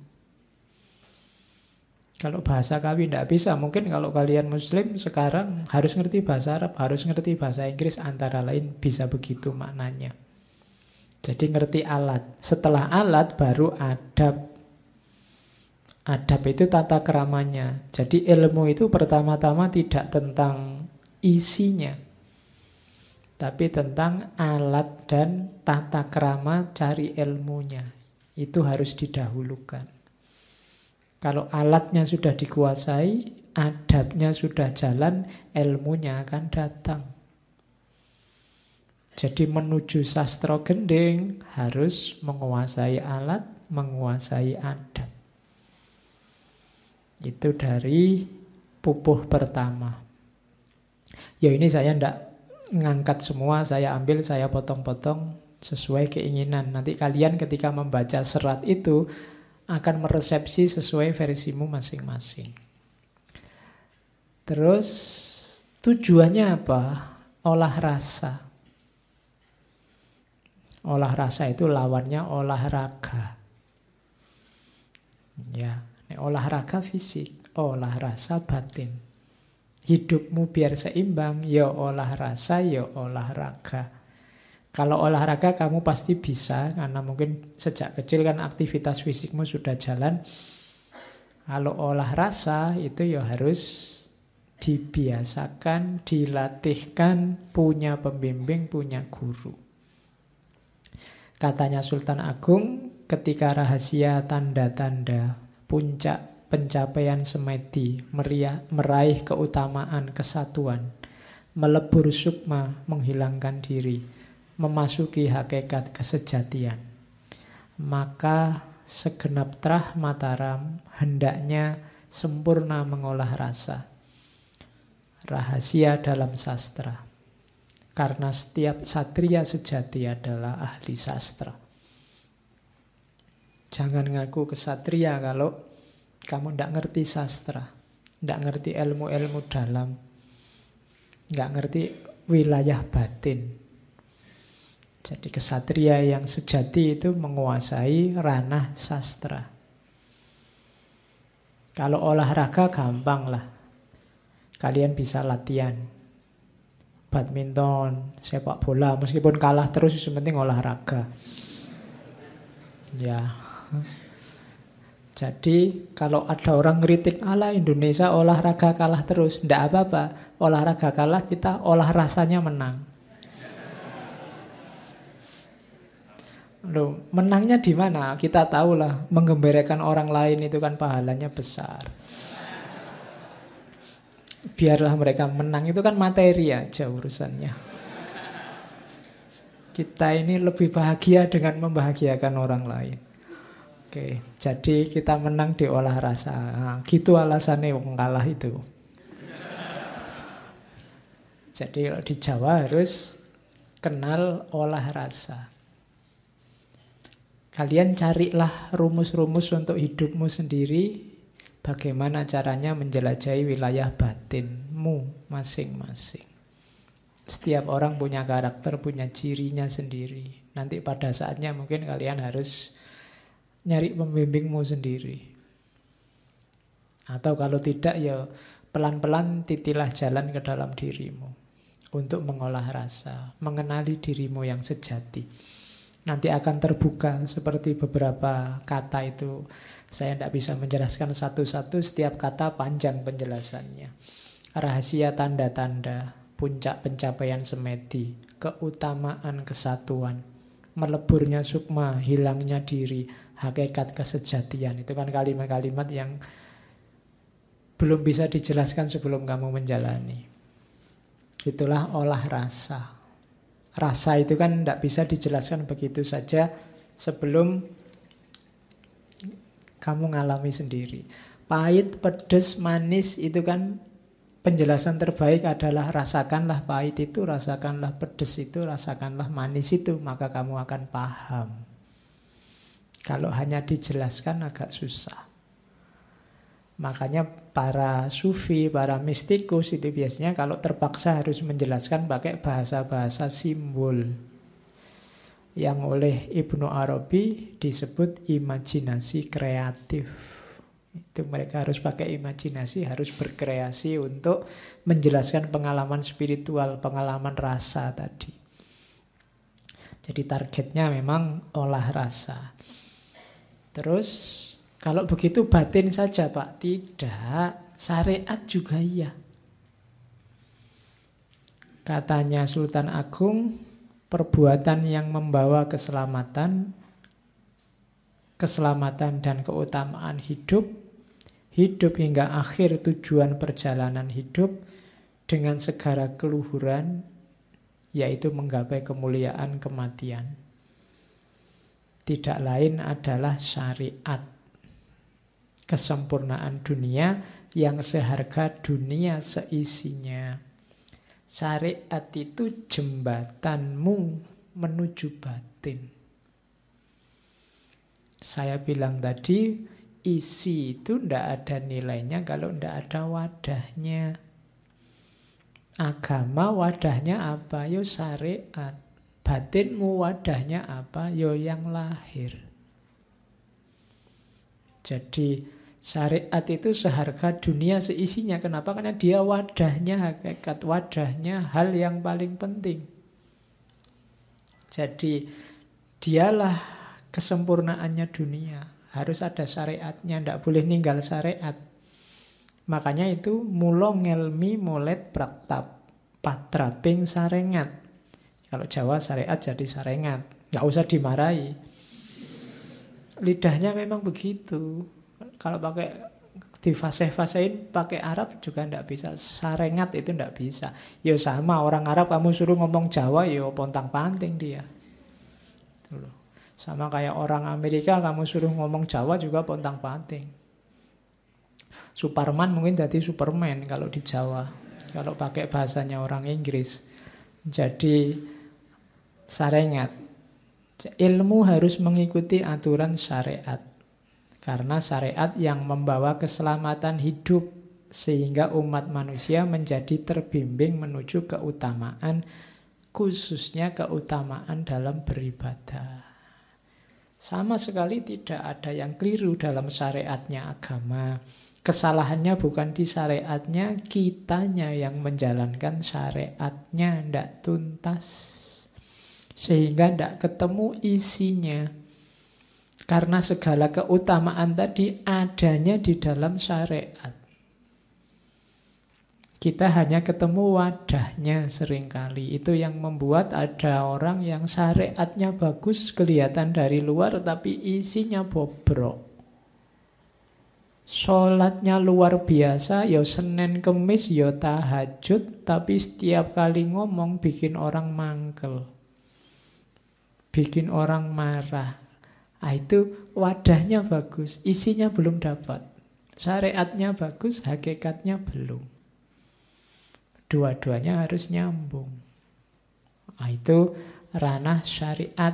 Speaker 1: Kalau bahasa kawi tidak bisa, mungkin kalau kalian Muslim sekarang harus ngerti bahasa Arab, harus ngerti bahasa Inggris, antara lain bisa begitu maknanya. Jadi ngerti alat. Setelah alat baru adab. Adab itu tata keramanya. Jadi ilmu itu pertama-tama tidak tentang isinya, tapi tentang alat dan tata krama cari ilmunya. Itu harus didahulukan. Kalau alatnya sudah dikuasai, adabnya sudah jalan, ilmunya akan datang. Jadi menuju sastra gending harus menguasai alat, menguasai adab. Itu dari pupuh pertama. Ya ini saya tidak ngangkat semua, saya ambil, saya potong-potong sesuai keinginan. Nanti kalian ketika membaca serat itu akan meresepsi sesuai versimu masing-masing. Terus tujuannya apa? Olah rasa. Olah rasa itu lawannya olahraga. Ya, olahraga fisik, olah rasa batin. Hidupmu biar seimbang, ya olah rasa, ya olahraga. Kalau olahraga kamu pasti bisa, karena mungkin sejak kecil kan aktivitas fisikmu sudah jalan. Kalau olah rasa itu ya harus dibiasakan, dilatihkan, punya pembimbing, punya guru. Katanya Sultan Agung, ketika rahasia tanda-tanda puncak pencapaian semedi, meraih keutamaan kesatuan, melebur sukma, menghilangkan diri, memasuki hakikat kesejatian, maka segenap terah Mataram hendaknya sempurna mengolah rasa. Rahasia dalam sastra. Karena setiap satria sejati adalah ahli sastra. Jangan ngaku kesatria kalau kamu tidak ngerti sastra, tidak ngerti ilmu-ilmu dalam, tidak ngerti wilayah batin. Jadi kesatria yang sejati itu menguasai ranah sastra. Kalau olahraga gampang lah. Kalian bisa latihan badminton, sepak bola, meskipun kalah terus, yang penting olahraga. Ya. Jadi kalau ada orang ngeritik, ala Indonesia olahraga kalah terus, ndak apa-apa. Olahraga kalah, kita olah rasanya menang. Loh, menangnya di mana? Kita tahulah, menggembirakan orang lain itu kan pahalanya besar. Biarlah mereka menang, itu kan materi aja urusannya. Kita ini lebih bahagia dengan membahagiakan orang lain. Oke, jadi kita menang di olah rasa. Nah, gitu alasannya wong kalah itu. Jadi di Jawa harus kenal olah rasa. Kalian carilah rumus-rumus untuk hidupmu sendiri. Bagaimana caranya menjelajahi wilayah batinmu masing-masing. Setiap orang punya karakter, punya cirinya sendiri. Nanti pada saatnya mungkin kalian harus nyari pembimbingmu sendiri. Atau kalau tidak ya pelan-pelan titilah jalan ke dalam dirimu. Untuk mengolah rasa, mengenali dirimu yang sejati. Nanti akan terbuka seperti beberapa kata itu. Saya tidak bisa menjelaskan satu-satu, setiap kata panjang penjelasannya. Rahasia tanda-tanda, puncak pencapaian semedi, keutamaan kesatuan, meleburnya sukma, hilangnya diri, hakikat kesejatian. Itu kan kalimat-kalimat yang belum bisa dijelaskan sebelum kamu menjalani. Itulah olah rasa. Rasa itu kan tidak bisa dijelaskan begitu saja sebelum kamu ngalami sendiri. Pahit, pedas, manis itu kan penjelasan terbaik adalah rasakanlah pahit itu, rasakanlah pedas itu, rasakanlah manis itu, maka kamu akan paham. Kalau hanya dijelaskan agak susah. Makanya para sufi, para mistikus itu biasanya kalau terpaksa harus menjelaskan pakai bahasa-bahasa simbol. Yang oleh Ibnu Arabi disebut imajinasi kreatif. Itu mereka harus pakai imajinasi, harus berkreasi untuk menjelaskan pengalaman spiritual, pengalaman rasa tadi. Jadi targetnya memang olah rasa. Terus kalau begitu batin saja Pak? Tidak, syariat juga iya. Katanya Sultan Agung, perbuatan yang membawa keselamatan dan keutamaan hidup hidup hingga akhir tujuan perjalanan hidup dengan segala keluhuran, yaitu menggapai kemuliaan kematian. Tidak lain adalah syariat, kesempurnaan dunia yang seharga dunia seisinya. Syariat itu jembatanmu menuju batin. Saya bilang tadi, isi itu tidak ada nilainya kalau tidak ada wadahnya. Agama wadahnya apa? Yo syariat. Batinmu wadahnya apa? Yo yang lahir. Jadi syariat itu seharga dunia seisinya. Kenapa? Karena dia wadahnya, hakikat wadahnya, hal yang paling penting. Jadi dialah kesempurnaannya dunia. Harus ada syariatnya, tidak boleh ninggal syariat. Makanya itu mulo ngelmi molet praktap patraping sarengat. Kalau Jawa syariat jadi sarengat, nggak usah dimarahi. Lidahnya memang begitu. Kalau pakai di fase-fasein pakai Arab juga ndak bisa. Sarengat itu ndak bisa. Ya sama orang Arab kamu suruh ngomong Jawa ya pontang-panting dia. Tuh. Sama kayak orang Amerika kamu suruh ngomong Jawa juga pontang-panting. Superman mungkin jadi Superman kalau di Jawa. Kalau pakai bahasanya orang Inggris. Jadi sarengat. Ilmu harus mengikuti aturan syariat. Karena syariat yang membawa keselamatan hidup. Sehingga umat manusia menjadi terbimbing menuju keutamaan. Khususnya keutamaan dalam beribadah. Sama sekali tidak ada yang keliru dalam syariatnya agama. Kesalahannya bukan di syariatnya, kitanya yang menjalankan syariatnya tidak tuntas. Sehingga tidak ketemu isinya. Karena segala keutamaan tadi adanya di dalam syariat. Kita hanya ketemu wadahnya seringkali. Itu yang membuat ada orang yang syariatnya bagus kelihatan dari luar tapi isinya bobrok. Sholatnya luar biasa, ya Senin Kemis, ya tahajud, tapi setiap kali ngomong bikin orang mangkel. Bikin orang marah. Nah, itu wadahnya bagus, isinya belum dapat. Syariatnya bagus, hakikatnya belum. Dua-duanya harus nyambung. Nah, itu ranah syariat.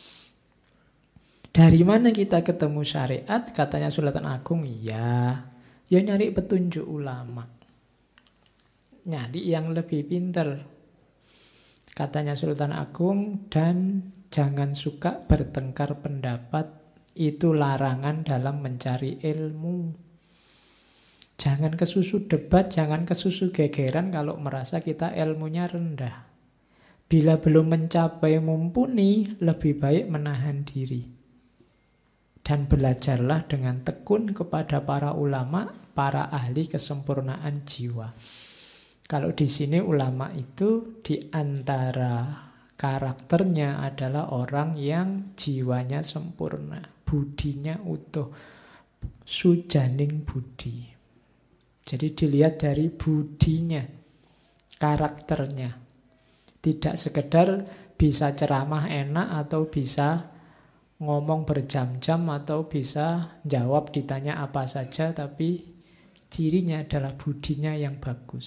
Speaker 1: Dari mana kita ketemu syariat? Katanya Sultan Agung, ya nyari petunjuk ulama. Nyari yang lebih pinter. Katanya Sultan Agung, dan jangan suka bertengkar pendapat. Itu larangan dalam mencari ilmu. Jangan kesusu debat, jangan kesusu gegeran kalau merasa kita ilmunya rendah. Bila belum mencapai mumpuni, lebih baik menahan diri. Dan belajarlah dengan tekun kepada para ulama, para ahli kesempurnaan jiwa. Kalau di sini ulama itu di antara karakternya adalah orang yang jiwanya sempurna, budinya utuh, sujaning budi. Jadi dilihat dari budinya, karakternya. Tidak sekedar bisa ceramah enak atau bisa ngomong berjam-jam atau bisa jawab ditanya apa saja, tapi cirinya adalah budinya yang bagus.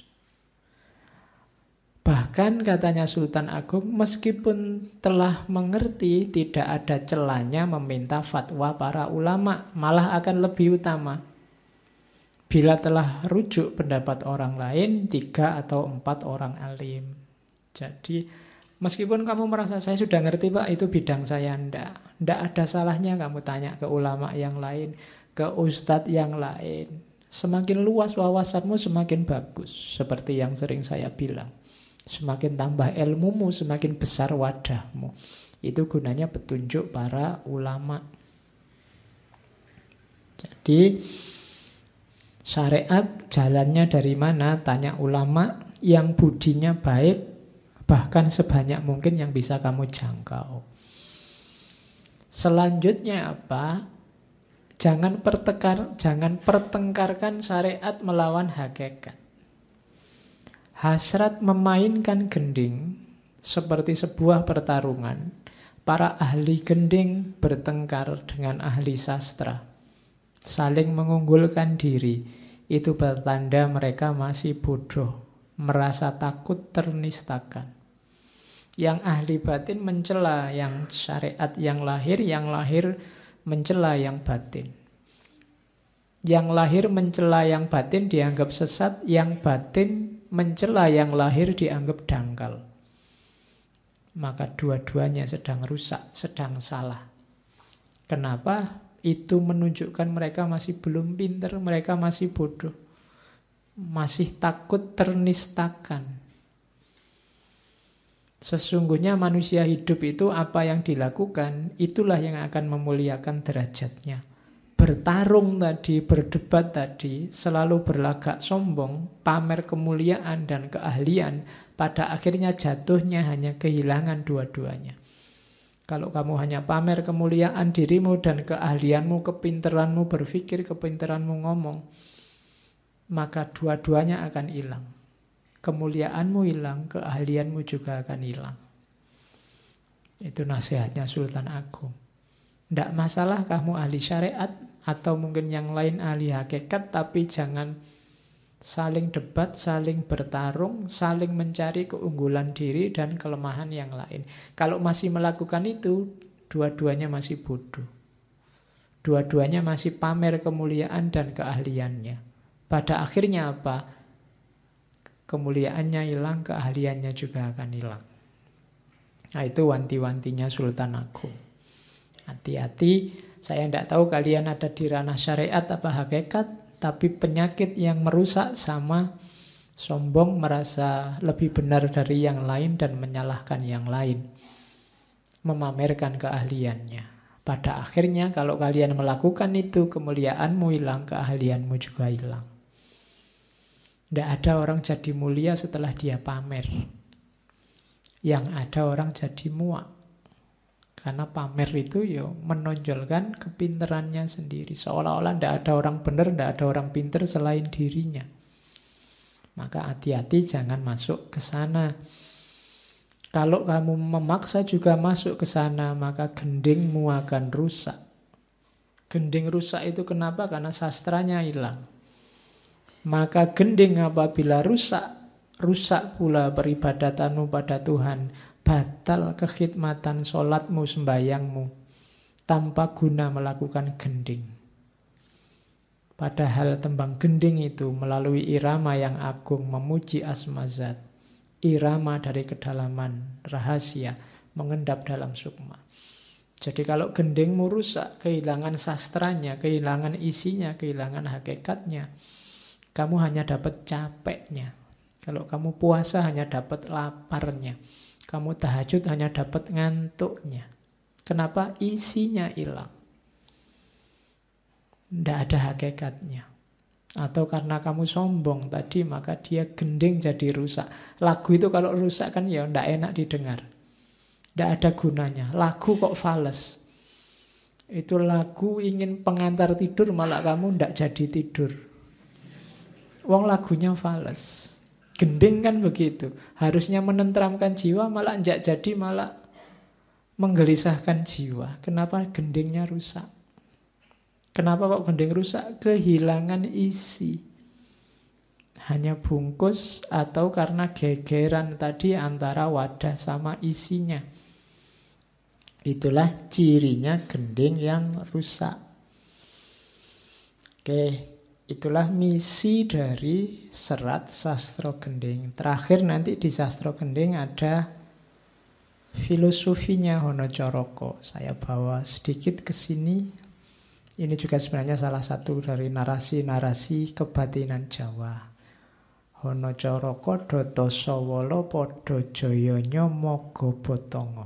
Speaker 1: Bahkan katanya Sultan Agung, meskipun telah mengerti tidak ada celahnya meminta fatwa para ulama, malah akan lebih utama. Bila telah rujuk pendapat orang lain, 3 atau 4 orang alim. Jadi meskipun kamu merasa saya sudah ngerti Pak, itu bidang saya, ndak ada salahnya kamu tanya ke ulama yang lain, ke ustadz yang lain. Semakin luas wawasanmu semakin bagus. Seperti yang sering saya bilang, semakin tambah ilmumu semakin besar wadahmu. Itu gunanya petunjuk para ulama. Jadi syariat jalannya dari mana? Tanya ulama yang budinya baik, bahkan sebanyak mungkin yang bisa kamu jangkau. Selanjutnya apa? Jangan pertengkarkan syariat melawan hakikat. Hasrat memainkan gending seperti sebuah pertarungan. Para ahli gending bertengkar dengan ahli sastra. Saling mengunggulkan diri. Itu bertanda mereka masih bodoh. Merasa takut ternistakan. Yang ahli batin mencela yang syariat yang lahir mencela yang batin. Yang lahir mencela yang batin dianggap sesat, yang batin mencela yang lahir dianggap dangkal. Maka dua-duanya sedang rusak, sedang salah. Kenapa? Itu menunjukkan mereka masih belum pintar, mereka masih bodoh. Masih takut ternistakan. Sesungguhnya manusia hidup itu apa yang dilakukan, itulah yang akan memuliakan derajatnya. Bertarung tadi, berdebat tadi, selalu berlagak sombong, pamer kemuliaan dan keahlian, pada akhirnya jatuhnya hanya kehilangan dua-duanya. Kalau kamu hanya pamer kemuliaan dirimu dan keahlianmu, kepinteranmu berpikir, kepinteranmu ngomong, maka dua-duanya akan hilang. Kemuliaanmu hilang, keahlianmu juga akan hilang. Itu nasihatnya Sultan Agung. Tidak masalah kamu ahli syariat atau mungkin yang lain ahli hakikat, tapi jangan saling debat, saling bertarung, saling mencari keunggulan diri dan kelemahan yang lain. Kalau masih melakukan itu, dua-duanya masih bodoh. Dua-duanya masih pamer kemuliaan dan keahliannya. Pada akhirnya apa? Kemuliaannya hilang, keahliannya juga akan hilang. Nah, itu wanti-wantinya Sultan Agung. Hati-hati, saya tidak tahu kalian ada di ranah syariat apa hakikat, tapi penyakit yang merusak sama sombong, merasa lebih benar dari yang lain dan menyalahkan yang lain. Memamerkan keahliannya. Pada akhirnya kalau kalian melakukan itu, kemuliaanmu hilang, keahlianmu juga hilang. Tidak ada orang jadi mulia setelah dia pamer. Yang ada orang jadi muak. Karena pamer itu ya menonjolkan kepinterannya sendiri. Seolah-olah tidak ada orang benar, tidak ada orang pintar selain dirinya. Maka hati-hati jangan masuk ke sana. Kalau kamu memaksa juga masuk ke sana, maka gendingmu akan rusak. Gending rusak itu kenapa? Karena sastranya hilang. Maka gending apabila rusak, rusak pula peribadatanmu pada Tuhan. Batal kekhidmatan sholatmu, sembayangmu, tanpa guna melakukan gending. Padahal tembang gending itu melalui irama yang agung memuji asma zat. Irama dari kedalaman rahasia, mengendap dalam sukma. Jadi kalau gendingmu rusak, kehilangan sastranya, kehilangan isinya, kehilangan hakikatnya, kamu hanya dapat capeknya. Kalau kamu puasa hanya dapat laparnya. Kamu tahajud hanya dapat ngantuknya. Kenapa? Isinya hilang. Tidak ada hakikatnya. Atau karena kamu sombong tadi, maka dia gending jadi rusak. Lagu itu kalau rusak kan ya tidak enak didengar. Tidak ada gunanya. Lagu kok fales. Itu lagu ingin pengantar tidur, malah kamu tidak jadi tidur. Wong lagunya fales. Gending kan begitu. Harusnya menenteramkan jiwa, malah tidak jadi, malah menggelisahkan jiwa. Kenapa gendingnya rusak? Kenapa kok gending rusak? Kehilangan isi. Hanya bungkus atau karena gegeran tadi antara wadah sama isinya. Itulah cirinya gending yang rusak. Oke. Itulah misi dari serat Sastro Gending. Terakhir nanti di Sastro Gending ada filosofinya Honocoroko. Saya bawa sedikit ke sini. Ini juga sebenarnya salah satu dari narasi-narasi kebatinan Jawa. Honocoroko doto sawolo podo joyonyo mogo botongo.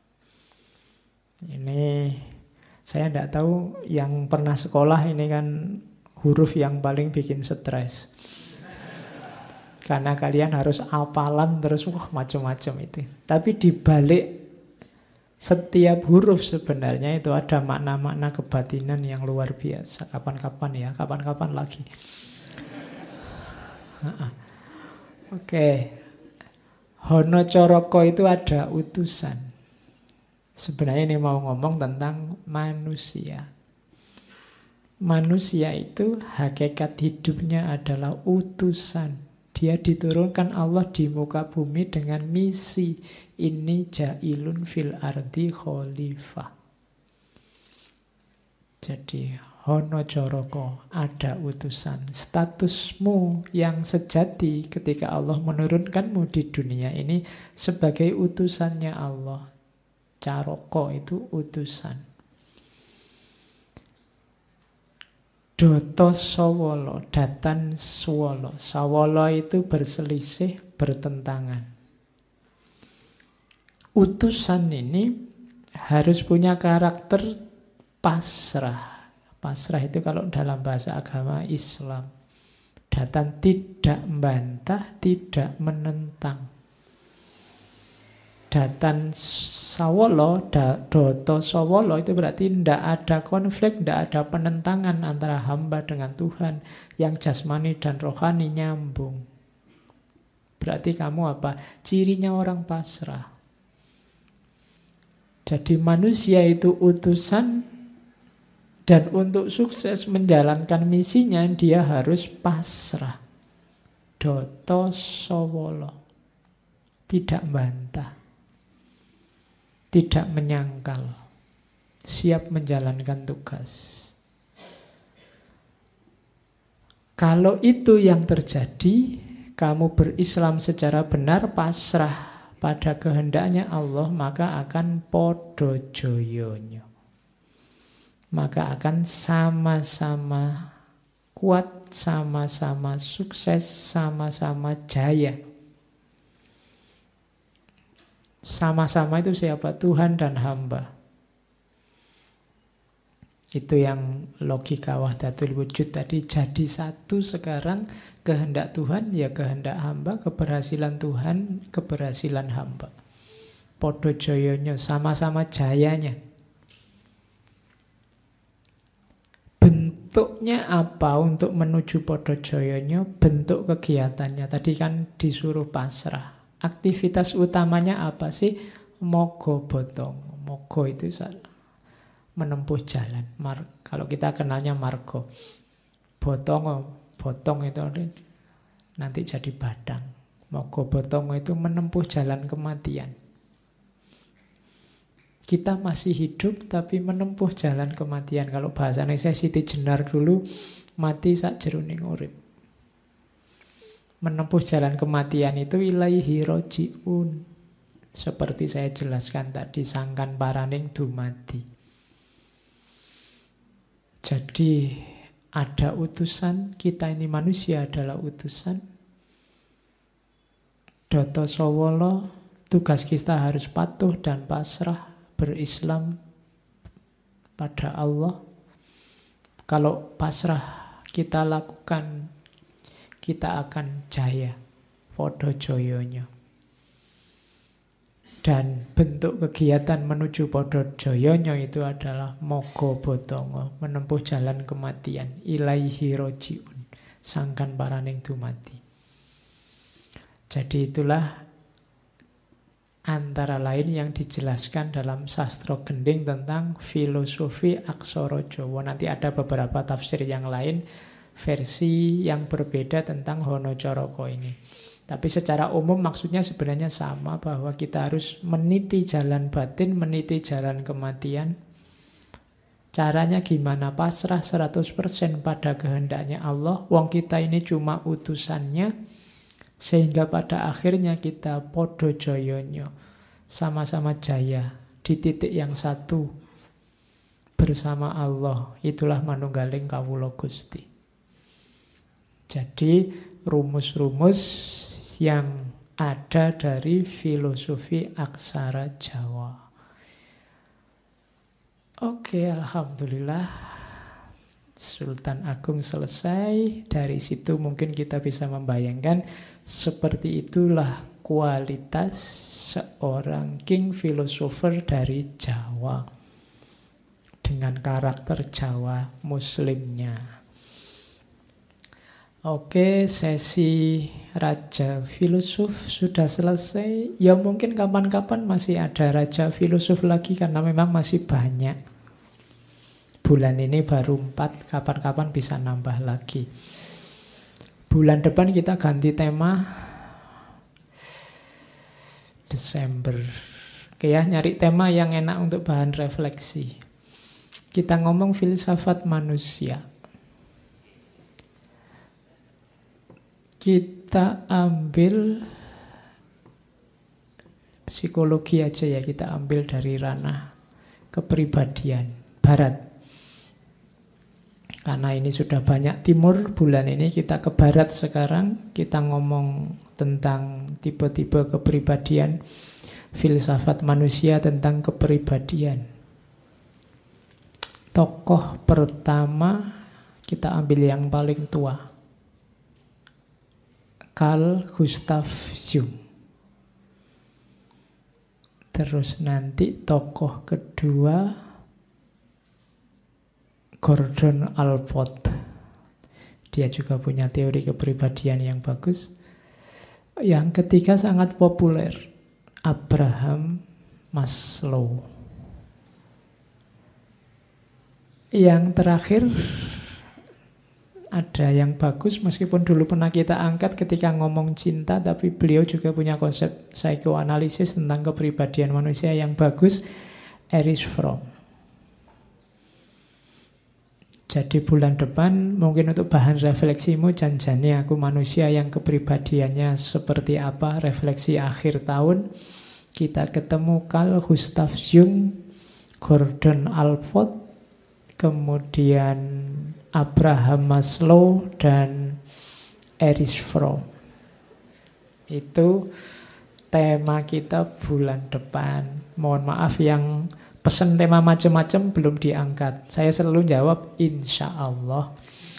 Speaker 1: Ini saya tidak tahu, yang pernah sekolah ini kan huruf yang paling bikin stres. Karena kalian harus hafalan terus, macam-macam itu. Tapi di balik Setiap huruf sebenarnya itu ada makna-makna kebatinan yang luar biasa. Kapan-kapan ya, kapan-kapan lagi. Oke. Hono Coroko itu ada utusan. Sebenarnya ini mau ngomong tentang manusia. Manusia itu hakikat hidupnya adalah utusan. Dia diturunkan Allah di muka bumi dengan misi. Ini ja'ilun fil ardi khalifah. Jadi Hono Coroko, ada utusan. Statusmu yang sejati ketika Allah menurunkanmu di dunia ini sebagai utusannya Allah. Caroko itu utusan. Doto Sawolo, Datan Swolo. Sawolo itu berselisih, bertentangan. Utusan ini harus punya karakter pasrah. Pasrah itu kalau dalam bahasa agama Islam. Datan tidak membantah, tidak menentang. Datan Sawolo, Doto Sawolo itu berarti tidak ada konflik, tidak ada penentangan antara hamba dengan Tuhan. Yang jasmani dan rohani nyambung. Berarti kamu apa? Cirinya orang pasrah. Jadi manusia itu utusan, dan untuk sukses menjalankan misinya dia harus pasrah. Doto Sawolo, tidak bantah, tidak menyangkal, siap menjalankan tugas. Kalau itu yang terjadi, kamu berislam secara benar, pasrah pada kehendaknya Allah, maka akan podo joyonyo. Maka akan sama-sama kuat, sama-sama sukses, sama-sama jaya. Sama-sama itu siapa? Tuhan dan hamba. Itu yang logika wahdatul wujud tadi. Jadi satu sekarang, kehendak Tuhan ya kehendak hamba, keberhasilan Tuhan, keberhasilan hamba. Podo joyonya, sama-sama jayanya. Bentuknya apa untuk menuju podo joyonya? Bentuk kegiatannya. Tadi kan disuruh pasrah. Aktivitas utamanya apa sih? Mogo botong. Mogo itu menempuh jalan. Kalau kita kenalnya margo. Botong itu nanti jadi badang. Mogo botong itu menempuh jalan kematian. Kita masih hidup tapi menempuh jalan kematian. Kalau bahasanya saya Siti Jenar dulu, mati sak jeroning urip. Menempuh jalan kematian itu ilaihi roji'un. Seperti saya jelaskan tadi, sangkan paraning dumadi. Jadi ada utusan, kita ini manusia adalah utusan. Doto Sawolo, tugas kita harus patuh dan pasrah, berislam pada Allah. Kalau pasrah kita lakukan, kita akan jaya, podo joyonya. Dan bentuk kegiatan menuju podo joyonya itu adalah mogo botongo, menempuh jalan kematian, ilaihi roji'un, sangkan paraning dumati. Jadi itulah antara lain yang dijelaskan dalam sastra gending tentang filosofi aksara Jawa. Nanti ada beberapa tafsir yang lain, versi yang berbeda tentang Hono Coroko ini. Tapi secara umum maksudnya sebenarnya sama, bahwa kita harus meniti jalan batin, meniti jalan kematian. Caranya gimana? Pasrah 100% pada kehendaknya Allah. Wong kita ini cuma utusannya, sehingga pada akhirnya kita podo joyonyo, sama-sama jaya di titik yang satu bersama Allah. Itulah manunggaling kawula Gusti. Jadi rumus-rumus yang ada dari filosofi aksara Jawa. Oke, alhamdulillah. Sultan Agung selesai. Dari situ mungkin kita bisa membayangkan seperti itulah kualitas seorang king filosofer dari Jawa dengan karakter Jawa Muslimnya. Oke, sesi Raja Filosof sudah selesai. Ya mungkin kapan-kapan masih ada Raja Filosof lagi karena memang masih banyak. Bulan ini baru 4, kapan-kapan bisa nambah lagi. Bulan depan kita ganti tema Desember. Oke ya, nyari tema yang enak untuk bahan refleksi. Kita ngomong filsafat manusia. Kita ambil psikologi aja ya, kita ambil dari ranah kepribadian Barat. Karena ini sudah banyak timur, bulan ini kita ke Barat sekarang. Kita ngomong tentang tipe-tipe kepribadian, filsafat manusia tentang kepribadian. Tokoh pertama kita ambil yang paling tua, Carl Gustav Jung. Terus nanti tokoh kedua Gordon Allport. Dia juga punya teori kepribadian yang bagus. Yang ketiga sangat populer, Abraham Maslow. Yang terakhir ada yang bagus, meskipun dulu pernah kita angkat ketika ngomong cinta, tapi beliau juga punya konsep psikoanalisis tentang kepribadian manusia yang bagus, Erich Fromm. Jadi bulan depan mungkin untuk bahan refleksimu, janjinya aku manusia yang kepribadiannya seperti apa, refleksi akhir tahun. Kita ketemu Carl Gustav Jung, Gordon Allport, kemudian Abraham Maslow, dan Erich Fromm. Itu tema kita bulan depan. Mohon maaf yang pesan tema macam-macam belum diangkat. Saya selalu jawab insya Allah.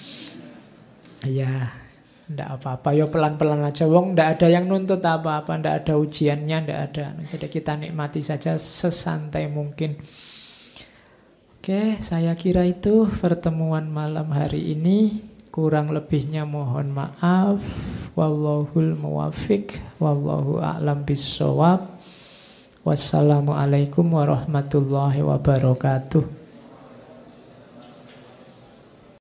Speaker 1: Ya, ndak apa-apa. Yo pelan-pelan aja. Wong ndak ada yang nuntut apa-apa, ndak ada ujiannya, ndak ada. Jadi kita nikmati saja sesantai mungkin. Oke, saya kira itu pertemuan malam hari ini. Kurang lebihnya mohon maaf. Wallahul muwaffiq, wallahu a'lam bissawab. Wassalamualaikum warahmatullahi wabarakatuh.